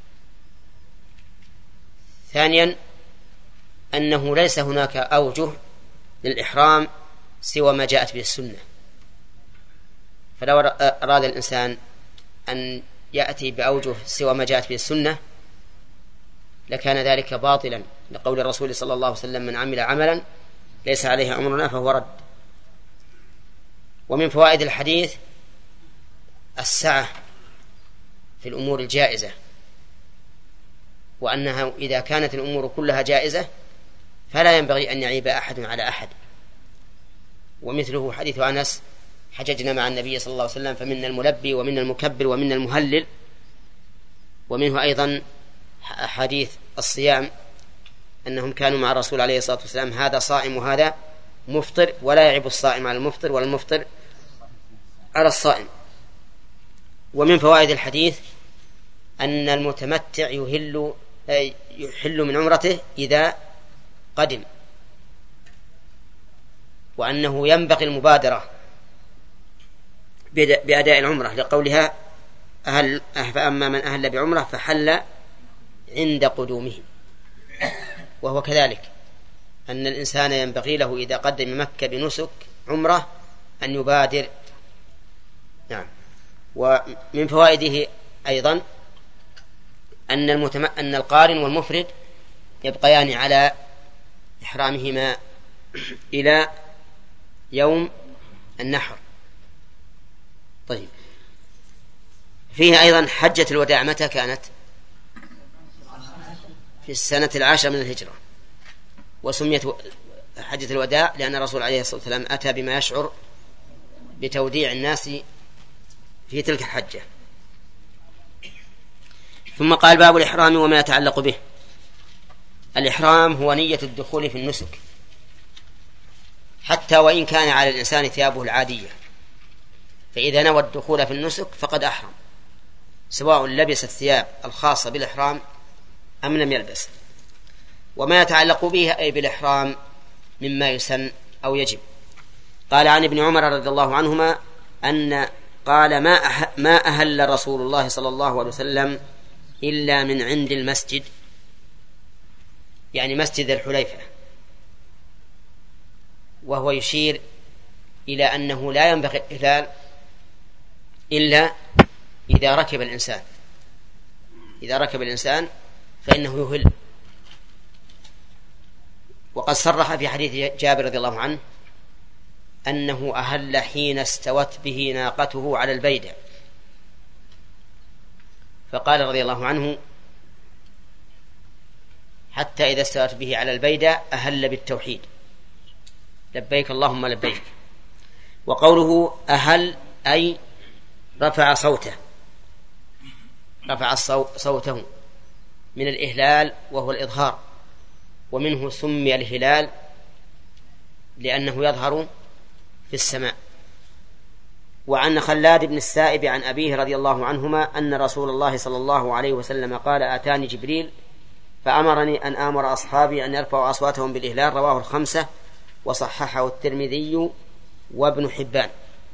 ثانيا أنه ليس هناك أوجه للإحرام سوى ما جاءت به السنة، فلو أراد الإنسان أن يأتي بأوجه سوى ما جاءت به السنة لكان ذلك باطلا، لقول الرسول صلى الله عليه وسلم: من عمل عملا ليس عليه أمرنا فهو رد. ومن فوائد الحديث السعة في الأمور الجائزة، وأنها إذا كانت الأمور كلها جائزة فلا ينبغي أن يعيب أحد على أحد. ومثله حديث أنس: حججنا مع النبي صلى الله عليه وسلم فمنا الملبي ومنا المكبر ومنا المهلل. ومنه أيضا حديث الصيام، أنهم كانوا مع الرسول عليه الصلاة والسلام هذا صائم وهذا مفطر، ولا يعيب الصائم على المفطر ولا المفطر على الصائم. ومن فوائد الحديث أن المتمتع يهل يحل من عمرته إذا قدم، وأنه ينبغي المبادرة بأداء العمرة، لقولها: أهل فأما من أهل بعمرة فحل عند قدومه. وهو كذلك أن الإنسان ينبغي له إذا قدم مكة بنسك عمرة أن يبادر. نعم. ومن فوائده أيضا أن, المتم... أن القارن والمفرد يبقيان على إحرامهما إلى يوم النحر. طيب، فيه أيضا حجة الوداع متى كانت؟ في السنة العاشرة من الهجرة، وسميت حجة الوداع لأن الرسول عليه الصلاة والسلام أتى بما يشعر بتوديع الناس في تلك الحجة. ثم قال: باب الإحرام وما يتعلق به. الإحرام هو نية الدخول في النسك، حتى وإن كان على الإنسان ثيابه العادية، فإذا نوى الدخول في النسك فقد أحرم، سواء لبس الثياب الخاصة بالإحرام أم لم يلبس. وما يتعلق به أي بالإحرام مما يسن أو يجب. قال عن ابن عمر رضي الله عنهما أن قال: ما أه ما أهل رسول الله صلى الله عليه وسلم إلا من عند المسجد، يعني مسجد الحليفة، وهو يشير إلى أنه لا ينبغي الإهلال إلا إذا ركب الإنسان إذا ركب الإنسان فإنه يهل. وقد صرح في حديث جابر رضي الله عنه أنه أهل حين استوت به ناقته على البيدة، فقال رضي الله عنه: حتى إذا استوت به على البيدة أهل بالتوحيد، لبيك اللهم لبيك. وقوله أهل أي رفع صوته رفع صوته من الإهلال وهو الإظهار، ومنه سمي الهلال لأنه يظهر في السماء. وعن خلاد بن السائب عن أبيه رضي الله عنهما أن رسول الله صلى الله عليه وسلم قال: آتاني جبريل فأمرني أن آمر أصحابي أن يرفعوا أصواتهم بالإهلال. رواه الخمسة وصححه الترمذي وابن حبان.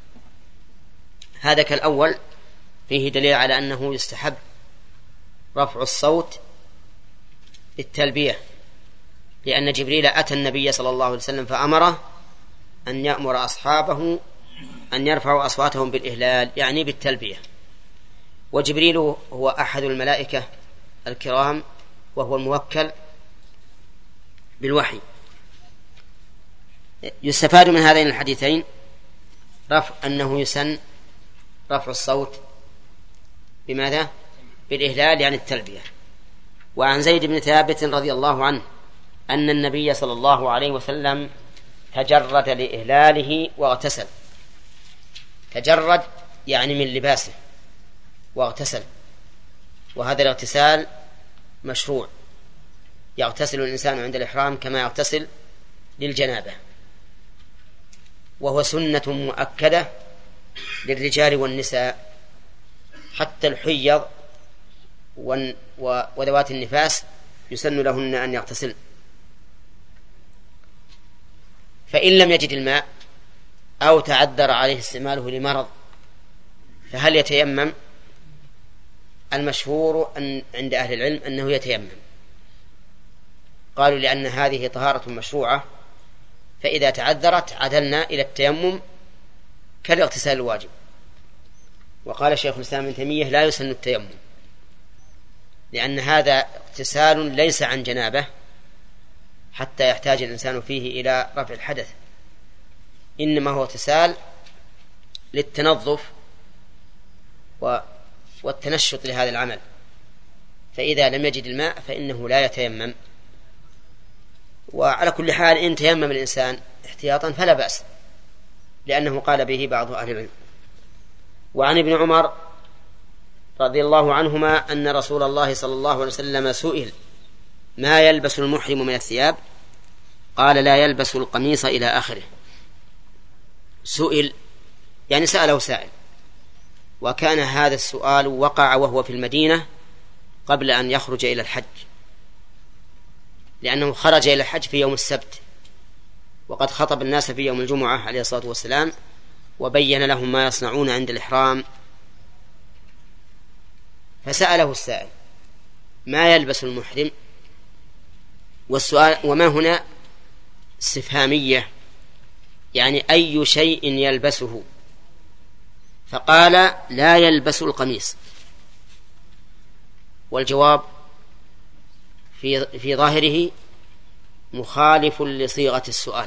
هذا كالأول فيه دليل على أنه يستحب رفع الصوت بالتلبية، لأن جبريل أتى النبي صلى الله عليه وسلم فأمره أن يأمر أصحابه أن يرفعوا أصواتهم بالإهلال، يعني بالتلبية. وجبريل هو أحد الملائكة الكرام، وهو الموكل بالوحي. يستفاد من هذين الحديثين رفع أنه يسن رفع الصوت بماذا؟ بالإهلال يعني التلبية. وعن زيد بن ثابت رضي الله عنه أن النبي صلى الله عليه وسلم تجرد لإهلاله واغتسل. تجرد يعني من لباسه واغتسل، وهذا الاغتسال مشروع، يغتسل الإنسان عند الإحرام كما يغتسل للجنابة، وهو سنة مؤكدة للرجال والنساء، حتى الحيض وذوات النفاس يسن لهن أن يغتسلن. فإن لم يجد الماء أو تعذر عليه استعماله لمرض فهل يتيمم؟ المشهور أن عند أهل العلم أنه يتيمم، قالوا لأن هذه طهارة مشروعة، فإذا تعذرت عدلنا إلى التيمم كالاغتسال الواجب. وقال شيخ الإسلام ابن تيمية لا يسن التيمم، لأن هذا اغتسال ليس عن جنابه حتى يحتاج الإنسان فيه إلى رفع الحدث، إنما هو اغتسال للتنظف والتنشط لهذا العمل، فإذا لم يجد الماء فإنه لا يتيمم. وعلى كل حال إن تيمم الإنسان احتياطا فلا بأس، لأنه قال به بعض أهل العلم. وعن ابن عمر رضي الله عنهما أن رسول الله صلى الله عليه وسلم سئل ما يلبس المحرم من الثياب؟ قال لا يلبس القميص إلى آخره. سئل يعني سأله سائل، وكان هذا السؤال وقع وهو في المدينة قبل أن يخرج إلى الحج، لأنه خرج إلى الحج في يوم السبت، وقد خطب الناس في يوم الجمعة عليه الصلاة والسلام وبين لهم ما يصنعون عند الإحرام. فسأله السائل ما يلبس المحرم، والسؤال وما هنا استفهامية، يعني أي شيء يلبسه، فقال لا يلبس القميص. والجواب في في ظاهره مخالف لصيغة السؤال،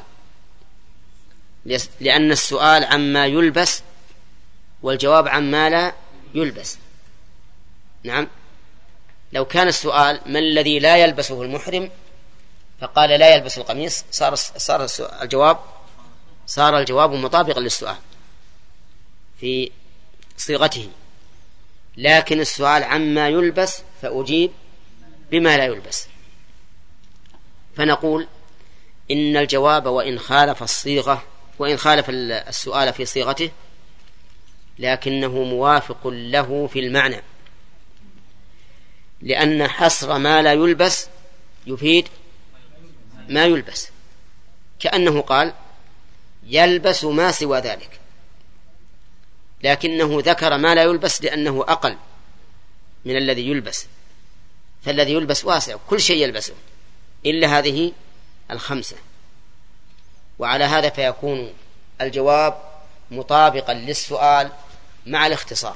لأن السؤال عما يلبس والجواب عما لا يلبس. نعم، لو كان السؤال ما الذي لا يلبسه المحرم فقال لا يلبس القميص صار صار الجواب صار الجواب مطابقا للسؤال في صيغته، لكن السؤال عما يلبس فأجيب بما لا يلبس. فنقول إن الجواب وإن خالف الصيغة وإن خالف السؤال في صيغته لكنه موافق له في المعنى، لأن حصر ما لا يلبس يفيد ما يلبس، كأنه قال يلبس ما سوى ذلك، لكنه ذكر ما لا يلبس لأنه أقل من الذي يلبس، فالذي يلبس واسع كل شيء يلبسه إلا هذه الخمسة. وعلى هذا فيكون الجواب مطابقا للسؤال مع الاختصار.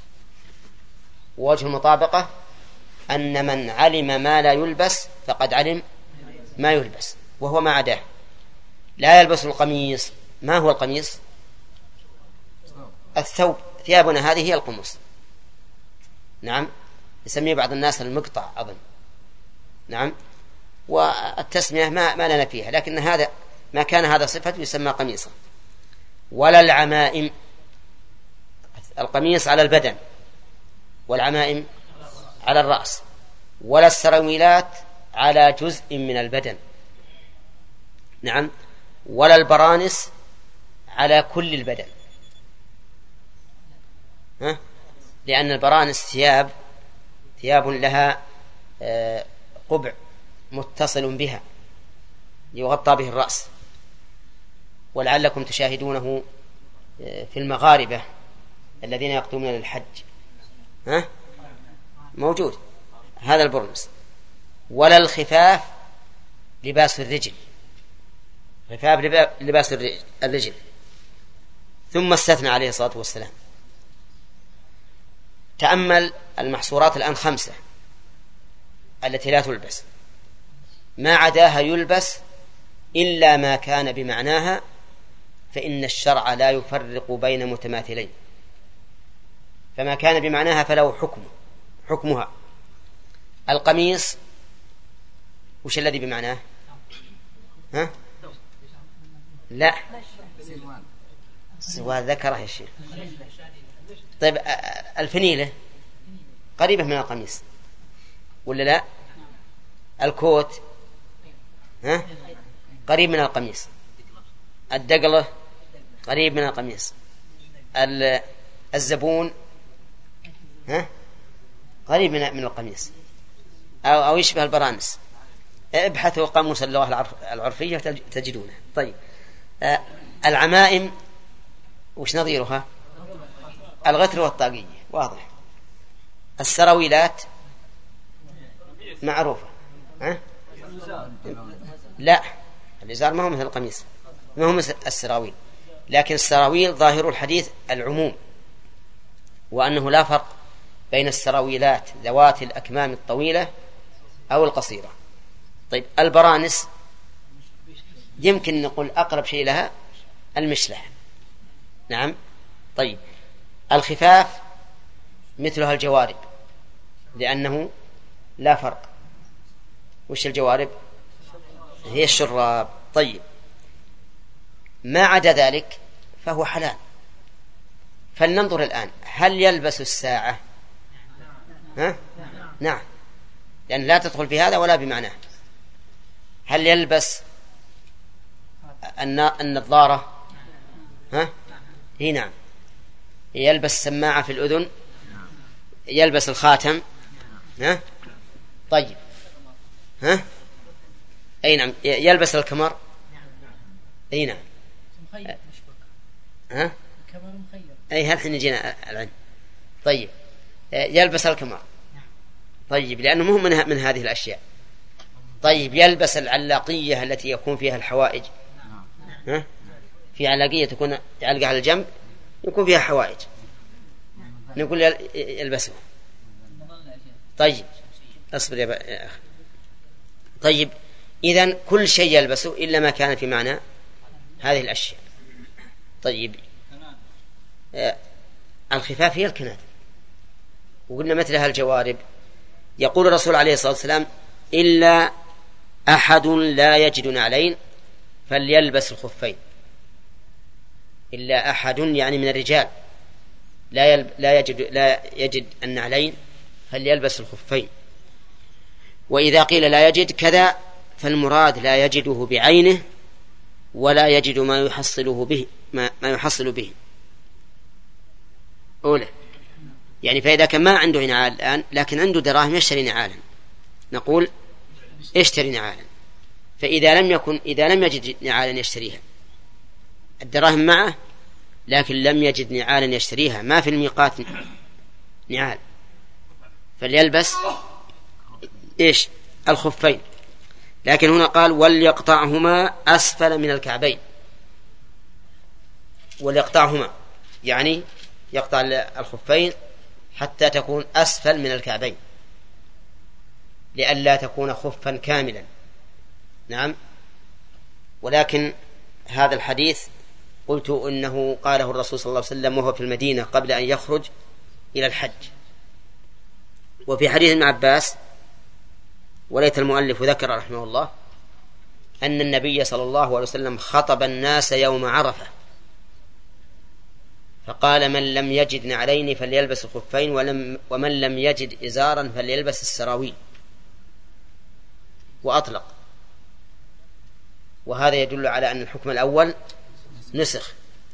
ووجه المطابقة أن من علم ما لا يلبس فقد علم ما يلبس، وهو ما عداه. لا يلبس القميص، ما هو القميص؟ الثوب، ثيابنا هذه هي القمص. نعم، يسميه بعض الناس المقطع أظن. نعم، والتسمية ما, ما لنا فيها، لكن هذا ما كان هذا صفة يسمى قميصا. ولا العمائم، القميص على البدن والعمائم على الرأس. ولا السراويلات على جزء من البدن. نعم، ولا البرانس على كل البدن، ها؟ لأن البرانس ثياب ثياب لها قبع متصل بها يغطى به الرأس، ولعلكم تشاهدونه في المغاربة الذين يقدمون للحج، ها؟ موجود هذا البرنس. ولا الخفاف لباس الرجل، خفاف لباس الرجل. ثم استثنى عليه الصلاة والسلام. تأمل المحصورات الآن خمسة التي لا تلبس، ما عداها يلبس إلا ما كان بمعناها، فإن الشرع لا يفرق بين متماثلين. فما كان بمعناها فله حكم حكمها. القميص وش الذي بمعناه؟ ها؟ لا، سوى ذكره يا شيخ. طيب الفنيلة قريبة من القميص ولا لا؟ الكوت ها؟ قريب من القميص. الدقلة قريب من القميص. الزبون ها؟ قريب من من القميص أو أو يشبه البرانس. ابحثوا قاموس اللغة العرفية تجدونه. طيب آه العمائم وش نظيرها؟ الغتر والطاقية، واضح. السراويلات معروفة ها؟ لا، الإزار ما هو مثل القميص، ما هو مثل السراويل، لكن السراويل ظاهر الحديث العموم، وأنه لا فرق بين السراويلات ذوات الأكمام الطويلة أو القصيرة. طيب البرانس يمكن نقول أقرب شيء لها المشلح. نعم. طيب الخفاف مثلها الجوارب لأنه لا فرق. وش الجوارب؟ هي الشراب. طيب ما عدا ذلك فهو حلال. فلننظر الآن، هل يلبس الساعة؟ ها؟ نعم، لأن لا تدخل في هذا ولا بمعناه. هل يلبس النظارة؟ ها؟ هي نعم. يلبس سماعة في الأذن؟ يلبس الخاتم؟ ها؟ طيب ها؟ أي نعم. يلبس الكمر؟ أي نعم. ها؟ أي هل حين جينا العلم. طيب يلبس الكمر. طيب لأنه مهم من, من هذه الأشياء. طيب يلبس العلاقية التي يكون فيها الحوائج. ها؟ في علاقية تكون يعلق على الجنب يكون فيها حوائج، نقول يلبسه. طيب أصبر يا أخي. طيب إذن كل شيء يلبسه إلا ما كان في معنى هذه الأشياء. طيب آه الخفاف هي الكناد، وقلنا مثلها الجوارب. يقول الرسول عليه الصلاة والسلام: إلا أحد لا يجد نعلين فليلبس الخفين. إلا أحد يعني من الرجال لا يلب لا يجد لا يجد النعلين فليلبس الخفين. وإذا قيل لا يجد كذا فالمراد لا يجده بعينه ولا يجد ما يحصله به ما, ما يحصل به. أولى يعني فإذا كان ما عنده نعال الآن لكن عنده دراهم يشتري نعالا، نقول اشتري نعالا. فإذا لم يكن إذا لم يجد نعالا يشتريها، الدراهم معه لكن لم يجد نعالا يشتريها، ما في الميقات نعال، فليلبس إيش؟ الخفين. لكن هنا قال: وليقطعهما أسفل من الكعبين. وليقطعهما يعني يقطع الخفين حتى تكون أسفل من الكعبين لئلا تكون خفا كاملا. نعم. ولكن هذا الحديث قلت إنه قاله الرسول صلى الله عليه وسلم وهو في المدينة قبل أن يخرج إلى الحج. وفي حديث ابن عباس وليت المؤلف ذكر رحمه الله أن النبي صلى الله عليه وسلم خطب الناس يوم عرفة فقال: من لم يجد نعلين فليلبس الخفين، ولم ومن لم يجد إزارا فليلبس السراويل، وأطلق. وهذا يدل على أن الحكم الأول نسخ.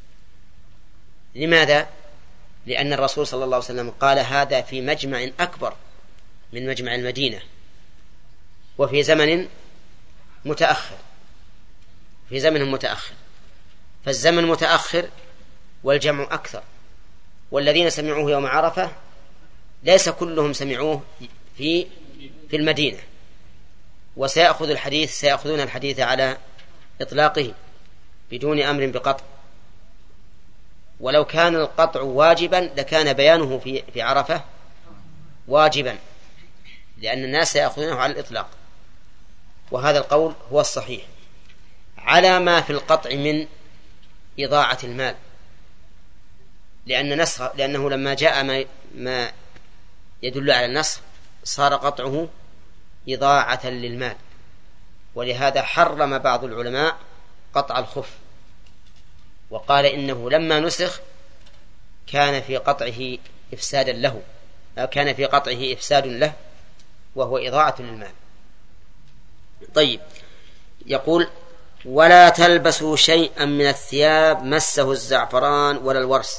لماذا؟ لأن الرسول صلى الله عليه وسلم قال هذا في مجمع أكبر من مجمع المدينة وفي زمن متأخر في زمن متأخر فالزمن متأخر والجمع أكثر، والذين سمعوه يوم عرفة ليس كلهم سمعوه في في المدينة، وسيأخذ الحديث سيأخذون الحديث على إطلاقه بدون أمر بقطع. ولو كان القطع واجبا لكان بيانه في في عرفة واجبا، لأن الناس سيأخذونه على الإطلاق. وهذا القول هو الصحيح على ما في القطع من إضاعة المال. لأن نسخ لأنه لما جاء ما, ما يدل على النسخ صار قطعه إضاعة للمال، ولهذا حرم بعض العلماء قطع الخف، وقال إنه لما نسخ كان في قطعه إفسادا له، كان في قطعه إفساد له وهو إضاعة للمال. طيب، يقول ولا تلبسوا شيئا من الثياب مسه الزعفران ولا الورس.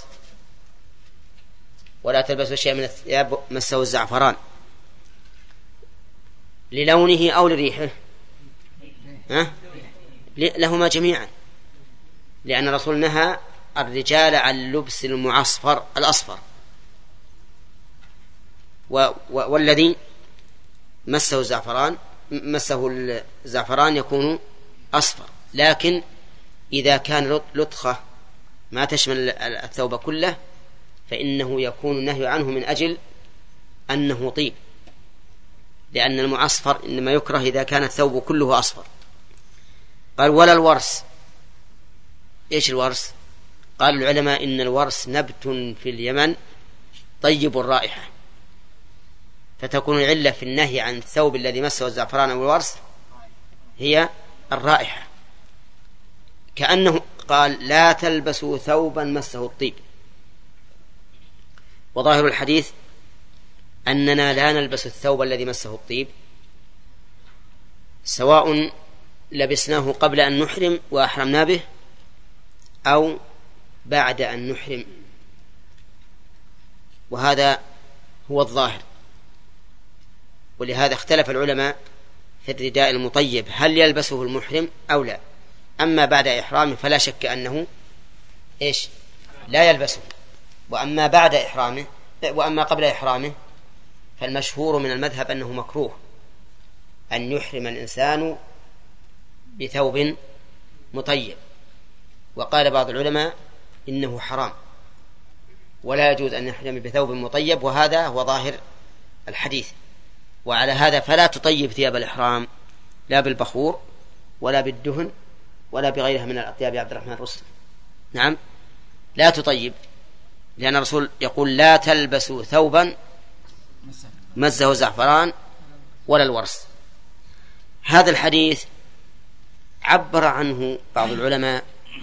ولا تلبسوا شيئا من الثياب مسه الزعفران للونه أو لريحه، ها؟ لهما جميعا، لأن الرسول نهى الرجال عن لبس المعصفر الأصفر، و والذي مسه الزعفران مسه الزعفران يكون أصفر، لكن إذا كان لطخة ما تشمل الثوب كله فإنه يكون النهي عنه من أجل أنه طيب، لأن المعصفر إنما يكره إذا كان الثوب كله أصفر. قال ولا الورس. إيش الورس؟ قال العلماء إن الورس نبت في اليمن طيب الرائحة، فتكون العلة في النهي عن الثوب الذي مسه الزعفران أو الورس هي الرائحة، كأنه قال لا تلبسوا ثوبا مسه الطيب. وظاهر الحديث أننا لا نلبس الثوب الذي مسه الطيب، سواء لبسناه قبل أن نحرم وأحرمنا به أو بعد أن نحرم، وهذا هو الظاهر. ولهذا اختلف العلماء في الرداء المطيب هل يلبسه المحرم أو لا. أما بعد إحرامه فلا شك أنه إيش لا يلبسه، وأما بعد إحرامه وأما قبل إحرامه فالمشهور من المذهب أنه مكروه أن يحرم الإنسان بثوب مطيب، وقال بعض العلماء إنه حرام ولا يجوز أن يحرم بثوب مطيب، وهذا هو ظاهر الحديث. وعلى هذا فلا تطيب ثياب الإحرام لا بالبخور ولا بالدهن ولا بغيرها من الأطياب يا عبد الرحمن الرسل. نعم، لا تطيب، لأن الرسول يقول لا تلبسوا ثوبا مزه زعفران ولا الورس. هذا الحديث عبر عنه بعض العلماء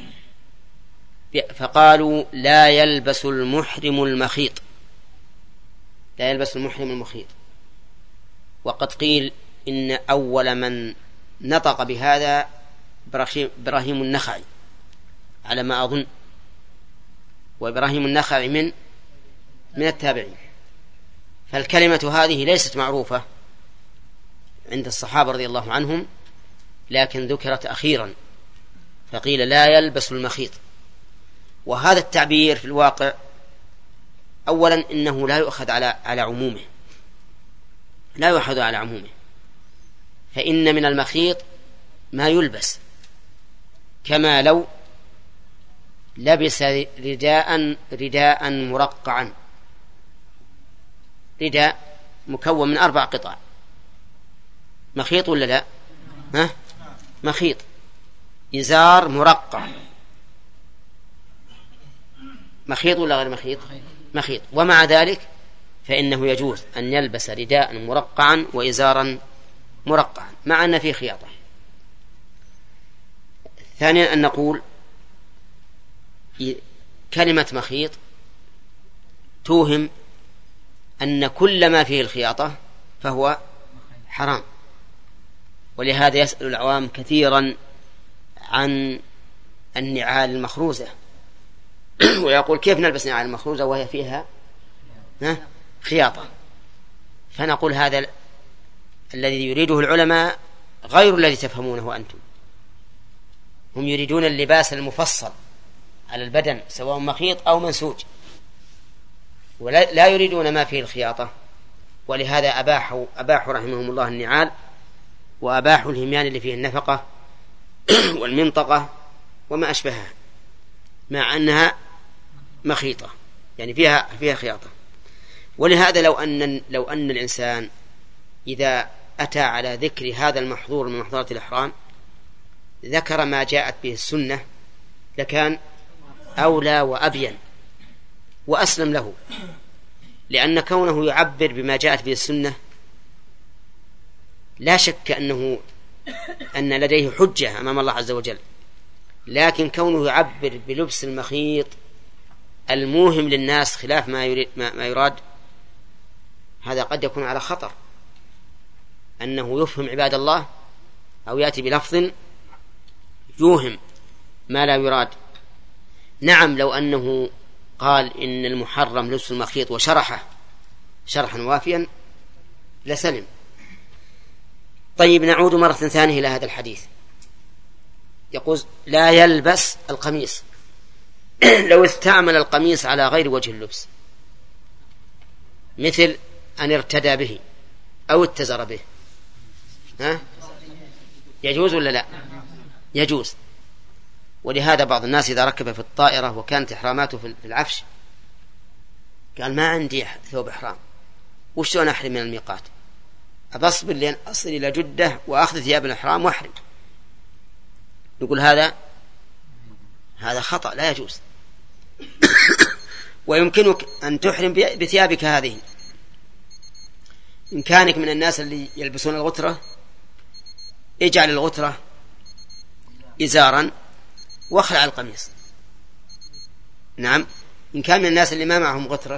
فقالوا لا يلبس المحرم المخيط، لا يلبس المحرم المخيط. وقد قيل إن أول من نطق بهذا إبراهيم النخعي على ما أظن، وإبراهيم النخعي من من التابعين، فالكلمة هذه ليست معروفة عند الصحابة رضي الله عنهم، لكن ذكرت أخيرا فقيل لا يلبس المخيط. وهذا التعبير في الواقع أولا إنه لا يؤخذ على على عمومه، لا يؤخذ على عمومه، فإن من المخيط ما يلبس، كما لو لبس رداء رداء مرقعا، رداء مكون من أربع قطع، مخيط ولا لا؟ ها؟ مخيط. إزار مرقع مخيط ولا غير مخيط؟ مخيط. ومع ذلك فإنه يجوز أن يلبس رداء مرقعا وإزارا مرقعا مع أن فيه خياطة. ثانيا أن نقول كلمة مخيط توهم أن كل ما فيه الخياطة فهو حرام، ولهذا يسأل العوام كثيرا عن النعال المخروزة ويقول كيف نلبس نعال المخروزة وهي فيها خياطة؟ فنقول هذا الذي يريده العلماء غير الذي تفهمونه أنتم. هم يريدون اللباس المفصل على البدن سواء مخيط أو منسوج، ولا يريدون ما فيه الخياطة، ولهذا أباحوا, أباحوا رحمهم الله النعال، وأباحوا الهميان اللي فيه النفقة والمنطقة وما أشبهها، مع أنها مخيطة يعني فيها فيها خياطة. ولهذا لو أن لو أن الإنسان إذا أتى على ذكر هذا المحظور من محظورات الإحرام ذكر ما جاءت به السنة لكان أولى وأبين، وأسلم له، لأن كونه يعبر بما جاءت به السنة لا شك أنه أن لديه حجة أمام الله عز وجل، لكن كونه يعبر بلبس المخيط الموهم للناس خلاف ما يريد ما يراد، هذا قد يكون على خطر، أنه يفهم عباد الله أو يأتي بلفظ يوهم ما لا يراد. نعم، لو أنه قال إن المحرم لبس المخيط وشرحه شرحا وافيا لسلم. طيب، نعود مرة ثانية إلى هذا الحديث. يقول لا يلبس القميص. لو استعمل القميص على غير وجه اللبس، مثل أن ارتدى به أو اتزر به، ها؟ يجوز ولا لا؟ يجوز. ولهذا بعض الناس إذا ركب في الطائرة وكانت إحراماته في العفش قال ما عندي ثوب إحرام، وش أنا أحرم من الميقات؟ أبصبر لين أصل إلى جدة وأخذ ثياب الإحرام وأحرم. يقول هذا هذا خطأ، لا يجوز. ويمكنك أن تحرم بثيابك هذه. إن كانك من الناس اللي يلبسون الغترة، اجعل الغترة إزارا واخلع القميص. نعم. إن كان من الناس اللي ما معهم غترة،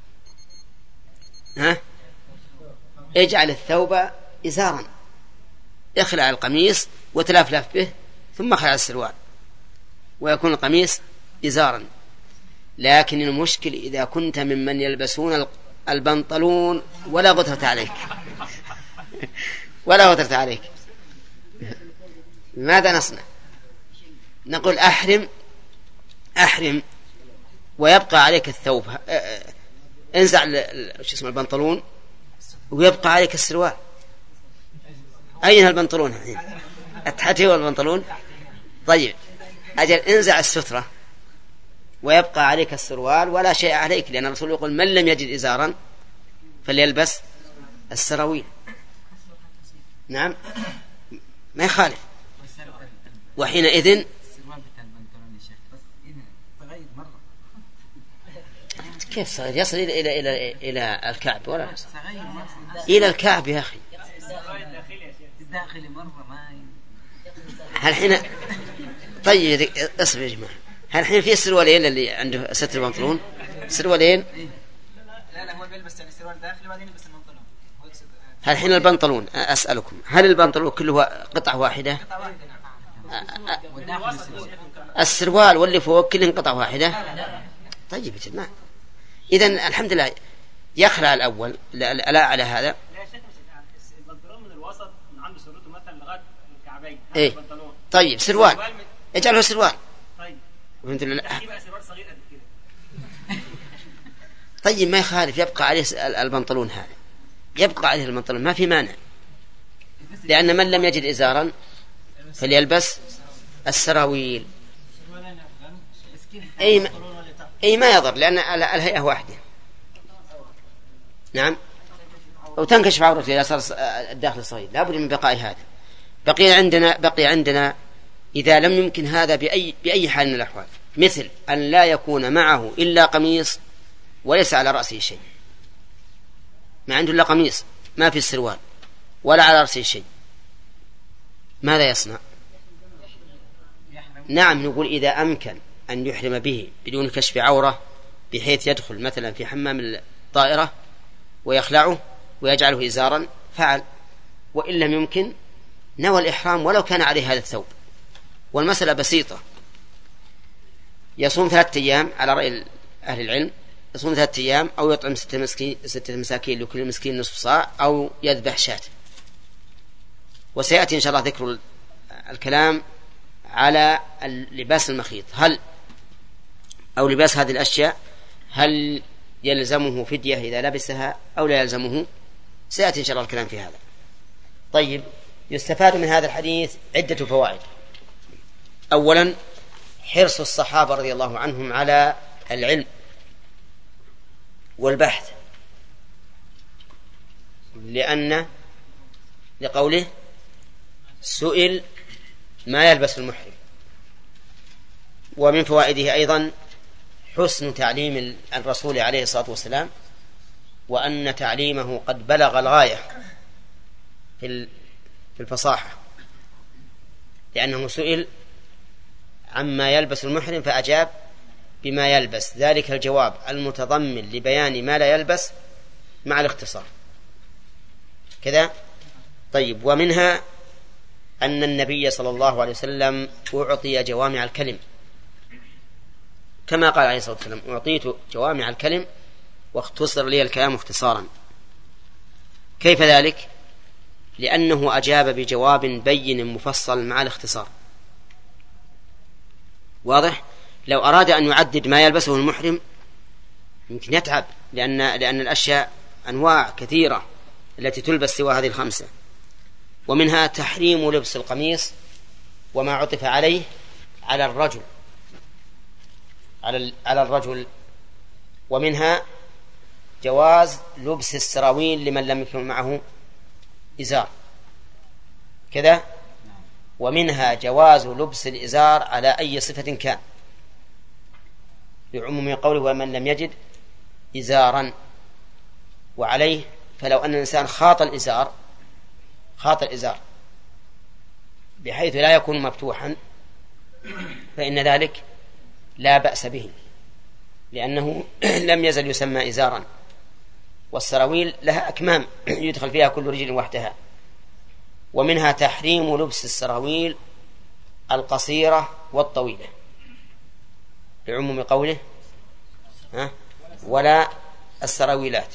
ها، اجعل الثوب إزارا، اخلع القميص وتلفلف به ثم اخلع السروال ويكون القميص إزارا. لكن المشكل إذا كنت ممن يلبسون البنطلون ولا غترة عليك ولا غترة عليك، ماذا نصنع؟ نقول أحرم أحرم ويبقى عليك الثوب، انزع شو اسمه البنطلون ويبقى عليك السروال. أين البنطلون الحين؟ التحتي والبنطلون. طيب أجل انزع السترة ويبقى عليك السروال ولا شيء عليك، لأن الرسول يقول من لم يجد إزارا فليلبس السراويل. نعم، ما يخالف. وحينئذ كيف صغير يصل إلى إلى إلى إلى الكعب ولا إلى الكعب يا أخي؟ هل حين طيب اصبر يا جماعة، هل حين في السروالين اللي عنده ستر بنطلون سروالين؟ لا لا هو بيلبس يعني سروال داخلي وبعدين يلبس البنطلون. هل حين البنطلون أسألكم هل البنطلون كله قطعة واحدة؟ السروال واللي فوق كلهم قطعة واحدة. طيب يا جماعة، إذن الحمد لله يخلع الأول لا, لا على هذا. البنطلون من الوسط من عند سرته مثلا لغاية الكعبين. إيه طيب سروال اجعله سروال. طيب الحمد لله. يبقى سروال صغير قد كده. طيب ما يخالف، يبقى عليه البنطلون هذا، يبقى عليه البنطلون ما في مانع، لأن من لم يجد إزارا فليلبس السراويل. أي ما, أي ما يضر، لأن الهيئة واحدة. نعم. وتنكشف عورته إذا صار الداخل صغير، لا بد من بقاء هذا. بقي عندنا بقي عندنا إذا لم يمكن هذا بأي بأي حال من الأحوال، مثل أن لا يكون معه إلا قميص وليس على رأسه شيء، ما عنده إلا قميص ما في السروال ولا على رأسه شيء، ماذا يصنع؟ نعم، نقول إذا أمكن أن يحرم به بدون كشف عورة بحيث يدخل مثلا في حمام الطائرة ويخلعه ويجعله إزارا فعل، وإن لم يمكن نوى الإحرام ولو كان عليه هذا الثوب. والمسألة بسيطة، يصوم ثلاثة أيام على رأي أهل العلم، يصوم ثلاثة أيام أو يطعم ستة مسكين ستة مساكين لكل مسكين نصف صاع أو يذبح شاة. وسيأتي إن شاء الله ذكر الكلام على لباس المخيط، هل أو لباس هذه الأشياء هل يلزمه فدية إذا لبسها أو لا يلزمه، سيأتي إن شاء الله الكلام في هذا. طيب، يستفاد من هذا الحديث عدة فوائد. أولا حرص الصحابة رضي الله عنهم على العلم والبحث، لأن لقوله سئل ما يلبس المحرم. ومن فوائده أيضا حسن تعليم الرسول عليه الصلاة والسلام، وأن تعليمه قد بلغ الغاية في الفصاحة، لأنه سئل عما يلبس المحرم فأجاب بما يلبس، ذلك الجواب المتضمن لبيان ما لا يلبس مع الاختصار كذا. طيب، ومنها أن النبي صلى الله عليه وسلم أعطي جوامع الكلم، كما قال عليه الصلاة والسلام: أعطيت جوامع الكلم واختصر لي الكلام اختصارا. كيف ذلك؟ لأنه أجاب بجواب بين مفصل مع الاختصار. واضح؟ لو أراد أن يعدد ما يلبسه المحرم يمكن يتعب، لأن, لأن الأشياء أنواع كثيرة التي تلبس سوى هذه الخمسة. ومنها تحريم لبس القميص وما عطف عليه على الرجل على على الرجل ومنها جواز لبس السراويل لمن لم يكن معه إزار كذا. ومنها جواز لبس الإزار على أي صفة كان، لعموم قوله: ومن لم يجد إزارا. وعليه فلو أن الإنسان خاط الإزار خاط الإزار بحيث لا يكون مفتوحا فإن ذلك لا بأس به، لأنه لم يزل يسمى إزارا. والسراويل لها أكمام يدخل فيها كل رجل وحدها. ومنها تحريم لبس السراويل القصيرة والطويلة، لعموم قوله: ها ولا السراويلات.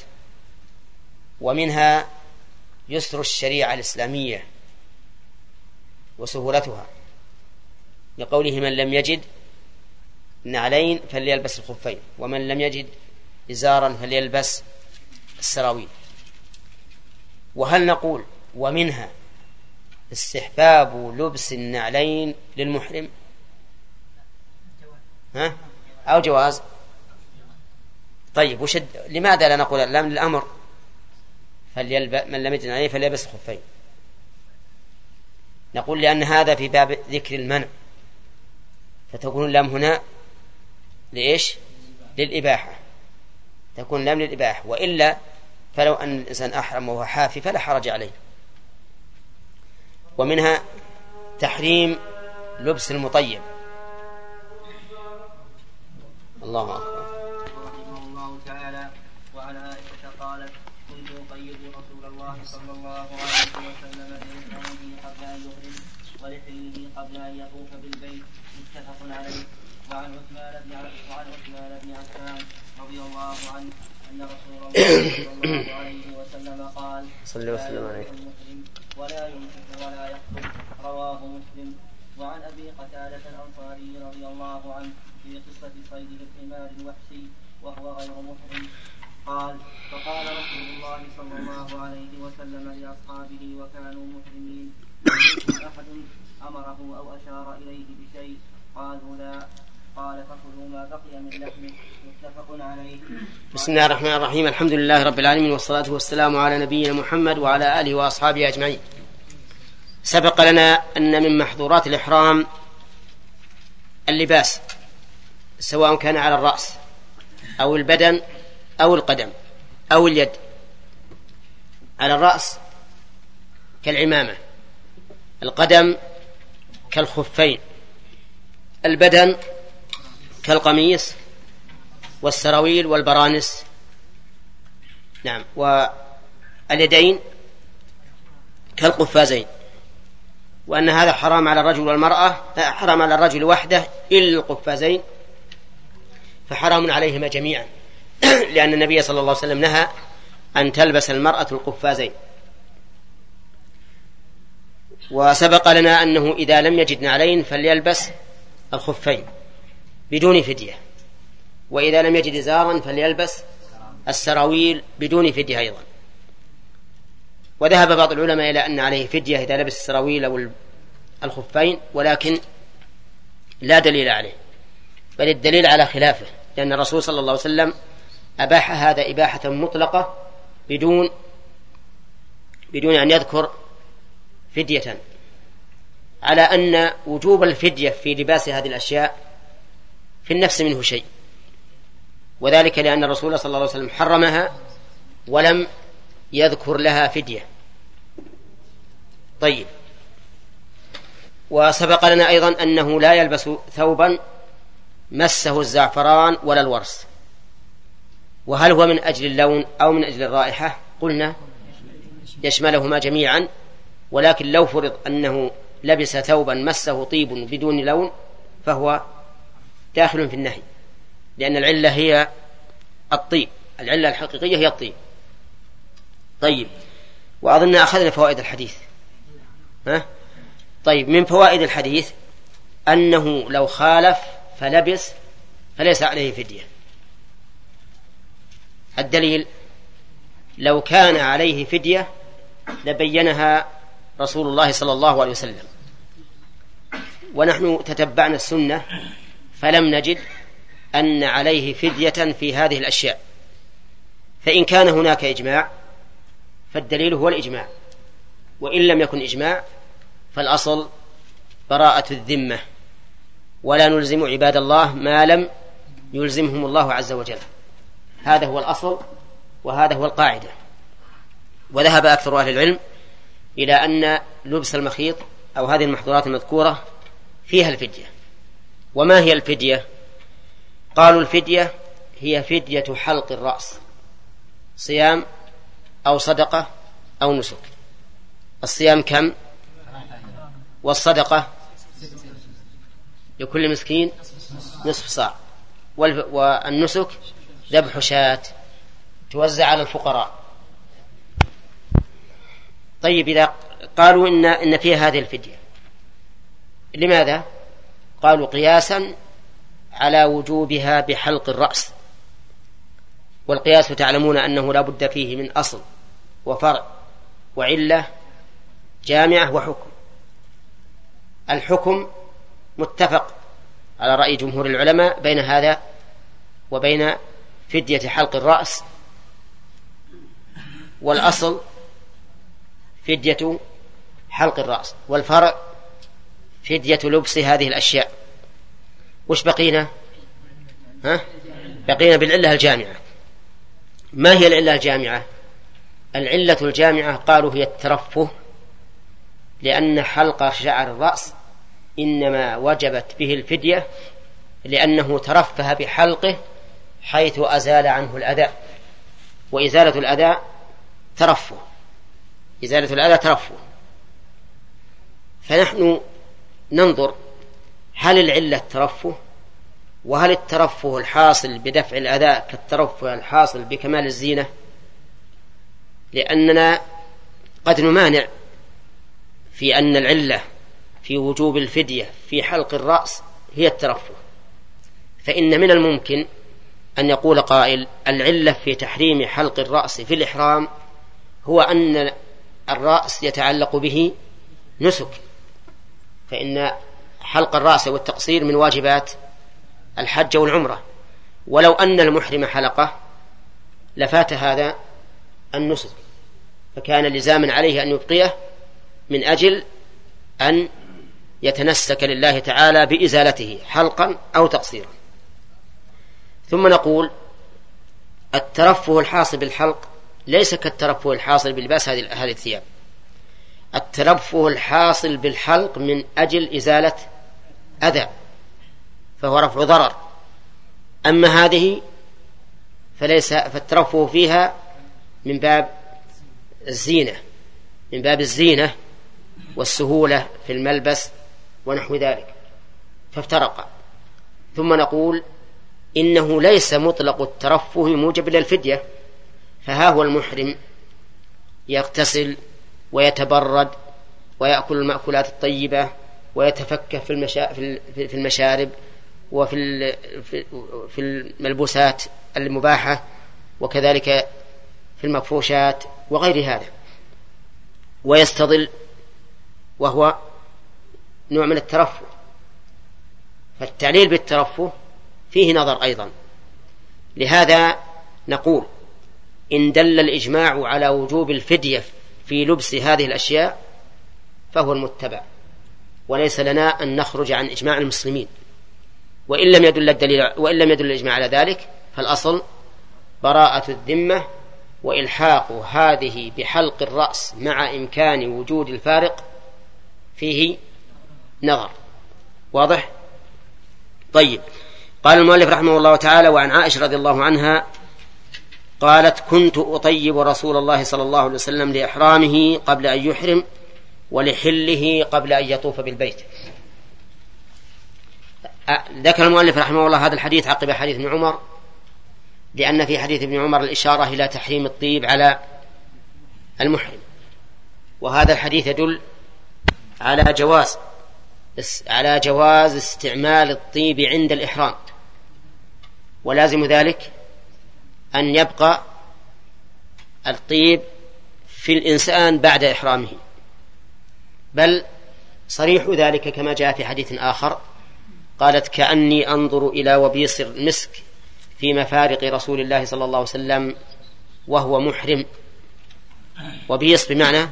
ومنها يسر الشريعة الإسلامية وسهولتها، لقوله: من لم يجد نعلين فليلبس الخفين، ومن لم يجد إزارا فليلبس السراويل. وهل نقول ومنها استحباب لبس النعلين للمحرم ها أو جواز؟ طيب، وشد لماذا لا نقول لام للأمر فليلبس من لم يجد نعلين فليلبس الخفين؟ نقول لأن هذا في باب ذكر المنع، فتكون اللام هنا لإيش؟ للإباحة، تكون اللام للإباحة. وإلا فلو أن الإنسان أحرم وهو حافي فلا حرج عليه. ومنها تحريم لبس المطيب. الله أكبر. رحمه الله تعالى. وعن عائشة قالت: كنت أقيد رسول الله صلى الله عليه وسلم بإحرامه قبل أن يحرم ولحله قبل أن يطوف بالبيت، متفق عليه. وعن عثمان بن وعن عثمان بن عفان رضي الله عنه أن رسول الله صلى الله عليه وسلم قال: صلى الله عليه لا يحرم المحرم ولا ينفق ولا يخطب. رواه مسلم. وعن أبي قتادة الأنصاري رضي الله عنه في قصة صيد الحمار الوحشي وهو غير محرم قال: فقال رسول الله صلى الله عليه وسلم لأصحابه وكانوا محرمين: منكم أحد أمره أو أشار إليه بشيء؟ قالوا لا. قال: فخذوا ما بقي من لحمه. متفق عليه. بسم الله الرحمن الرحيم. الحمد لله رب العالمين، والصلاة والسلام على نبينا محمد وعلى آله وأصحابه أجمعين. سبق لنا أن من محظورات الإحرام اللباس، سواء كان على الرأس أو البدن أو القدم أو اليد. على الرأس كالعمامة، القدم كالخفين، البدن كالقميص والسراويل والبرانس. نعم. واليدين كالقفازين. وأن هذا حرام على الرجل والمرأة، حرام على الرجل وحده إلا القفازين، فحرام عليهما جميعا لأن النبي صلى الله عليه وسلم نهى أن تلبس المرأة القفازين. وسبق لنا أنه إذا لم يجد نعلين فليلبس الخفين بدون فدية، وإذا لم يجد إزارا فليلبس السراويل بدون فدية أيضا. وذهب بعض العلماء إلى أن عليه فدية إذا لبس السراويل أو الخفين، ولكن لا دليل عليه، بل الدليل على خلافه، لأن الرسول صلى الله عليه وسلم أباح هذا إباحة مطلقة بدون بدون أن يذكر فدية، على أن وجوب الفدية في لباس هذه الأشياء في النفس منه شيء، وذلك لأن الرسول صلى الله عليه وسلم حرمها ولم يذكر لها فدية. طيب، وسبق لنا أيضا أنه لا يلبس ثوبا مسه الزعفران ولا الورس. وهل هو من أجل اللون أو من أجل الرائحة؟ قلنا يشملهما جميعا، ولكن لو فرض أنه لبس ثوبا مسه طيب بدون لون فهو داخل في النهي، لأن العلة هي الطيب، العلة الحقيقية هي الطيب. طيب، وأظن أخذنا فوائد الحديث. ها؟ طيب، من فوائد الحديث أنه لو خالف فلبس فليس عليه فدية. الدليل: لو كان عليه فدية لبينها رسول الله صلى الله عليه وسلم، ونحن تتبعنا السنة فلم نجد أن عليه فدية في هذه الأشياء. فإن كان هناك إجماع فالدليل هو الإجماع، وإن لم يكن إجماع فالأصل براءة الذمة، ولا نلزم عباد الله ما لم يلزمهم الله عز وجل. هذا هو الأصل وهذا هو القاعدة. وذهب أكثر أهل العلم إلى أن لبس المخيط أو هذه المحظورات المذكورة فيها الفدية. وما هي الفدية؟ قالوا الفدية هي فدية حلق الرأس، صيام أو صدقة أو نسك. الصيام كم؟ والصدقة لكل مسكين نصف صاع، والنسك ذبح شاة توزع على الفقراء. طيب، إذا قالوا إن, إن فيها هذه الفدية، لماذا؟ قالوا قياسا على وجوبها بحلق الرأس، والقياس تعلمون أنه لا بد فيه من أصل وفرع وعلة جامعة وحكم. الحكم متفق على رأي جمهور العلماء بين هذا وبين فدية حلق الرأس، والأصل فدية حلق الرأس، والفرع فدية لبس هذه الأشياء. وش بقينا؟ ها؟ بقينا بالعلة الجامعة. ما هي العلة الجامعة؟ العلة الجامعة قالوا هي الترفه، لأن حلق شعر الرأس إنما وجبت به الفدية لأنه ترفه بحلقه حيث أزال عنه الأذى، وإزالة الأذى ترفه، إزالة الأذى ترفه. فنحن ننظر هل العلة الترفه، وهل الترفه الحاصل بدفع الأذى كالترفه الحاصل بكمال الزينة؟ لأننا قد نمانع في أن العلة في وجوب الفدية في حلق الرأس هي الترفه. فإن من الممكن أن يقول قائل العلة في تحريم حلق الرأس في الإحرام هو أن الرأس يتعلق به نسك، فإن حلق الرأس والتقصير من واجبات الحج والعمرة، ولو أن المحرم حلقه لفات هذا النسك، فكان لزاما عليه أن يبقيه من أجل أن يتنسك لله تعالى بإزالته حلقا أو تقصيرا. ثم نقول الترفه الحاصل بالحلق ليس كالترفه الحاصل بلباس هذه الثياب. الترفه الحاصل بالحلق من أجل إزالة أذى، فهو رفع ضرر. أما هذه فليس، فالترفه فيها من باب الزينة، من باب الزينة والسهولة في الملبس ونحو ذلك، فافترق. ثم نقول إنه ليس مطلق الترفه موجب للفدية، فها هو المحرم يغتسل ويتبرد ويأكل المأكولات الطيبة ويتفكه في المشارب وفي في الملبوسات المباحة، وكذلك في المفروشات وغير هذا، ويستظل، وهو نوع من الترفه. فالتعليل بالترفه فيه نظر أيضا. لهذا نقول إن دل الإجماع على وجوب الفدية في لبس هذه الأشياء فهو المتبع، وليس لنا أن نخرج عن إجماع المسلمين. وإن لم يدل الدليل، وإن لم يدل الإجماع على ذلك فالأصل براءة الذمة، وإلحاق هذه بحلق الرأس مع إمكان وجود الفارق فيه نظر. واضح؟ طيب. قال المؤلف رحمه الله تعالى: وعن عائشة رضي الله عنها قالت: كنت أطيب رسول الله صلى الله عليه وسلم لإحرامه قبل أن يحرم، ولحله قبل أن يطوف بالبيت. ذكر المؤلف رحمه الله هذا الحديث عقب حديث ابن عمر، لأن في حديث ابن عمر الإشارة إلى تحريم الطيب على المحرم، وهذا الحديث يدل على جواز على جواز استعمال الطيب عند الإحرام، ولازم ذلك أن يبقى الطيب في الإنسان بعد إحرامه، بل صريح ذلك كما جاء في حديث آخر قالت: كأني أنظر إلى وبيص المسك في مفارق رسول الله صلى الله عليه وسلم وهو محرم. وبيص بمعنى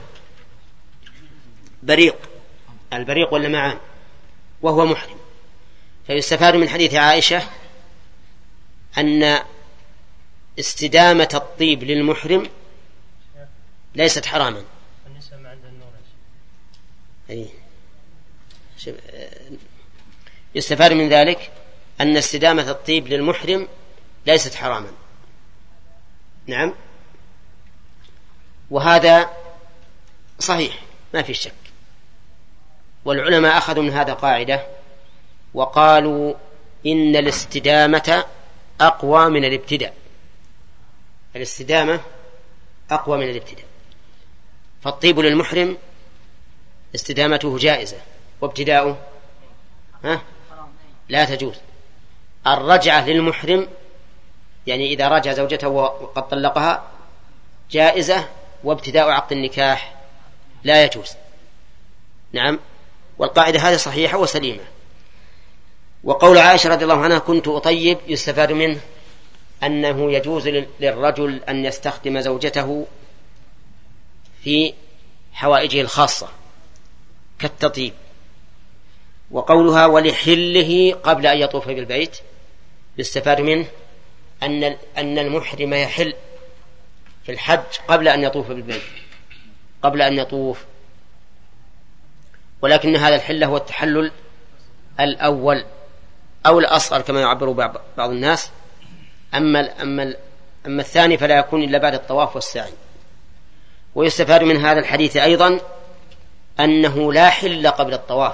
بريق، البريق ولا معان، وهو محرم. فيستفاد من حديث عائشة أن استدامة الطيب للمحرم ليست حراما. يستفاد من ذلك أن استدامة الطيب للمحرم ليست حراما. نعم، وهذا صحيح ما في شك. والعلماء أخذوا من هذا قاعدة وقالوا إن الاستدامة أقوى من الابتداء. الاستدامة أقوى من الابتداء، فالطيب للمحرم استدامته جائزة، وابتداؤه ها لا تجوز. الرجعة للمحرم يعني إذا رجع زوجته وقد طلقها جائزة، وابتداء عقد النكاح لا يجوز. نعم، والقاعدة هذه صحيحة وسليمة. وقول عائشة رضي الله عنها: كنت أطيب، يستفاد منه أنه يجوز للرجل أن يستخدم زوجته في حوائجه الخاصة كالتطيب. وقولها: ولحله قبل أن يطوف بالبيت، يستفاد منه أن أن المحرم يحل في الحج قبل أن يطوف بالبيت، قبل أن يطوف، ولكن هذا الحل هو التحلل الأول أو الأصغر كما يعبر بعض الناس. أما أما أما الثاني فلا يكون إلا بعد الطواف والسعي. ويستفاد من هذا الحديث أيضا أنه لا حل قبل الطواف،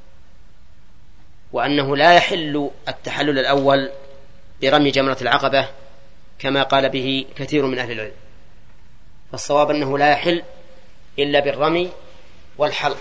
وأنه لا يحل التحلل الأول برمي جمرة العقبة كما قال به كثير من أهل العلم. فالصواب أنه لا يحل إلا بالرمي والحلق.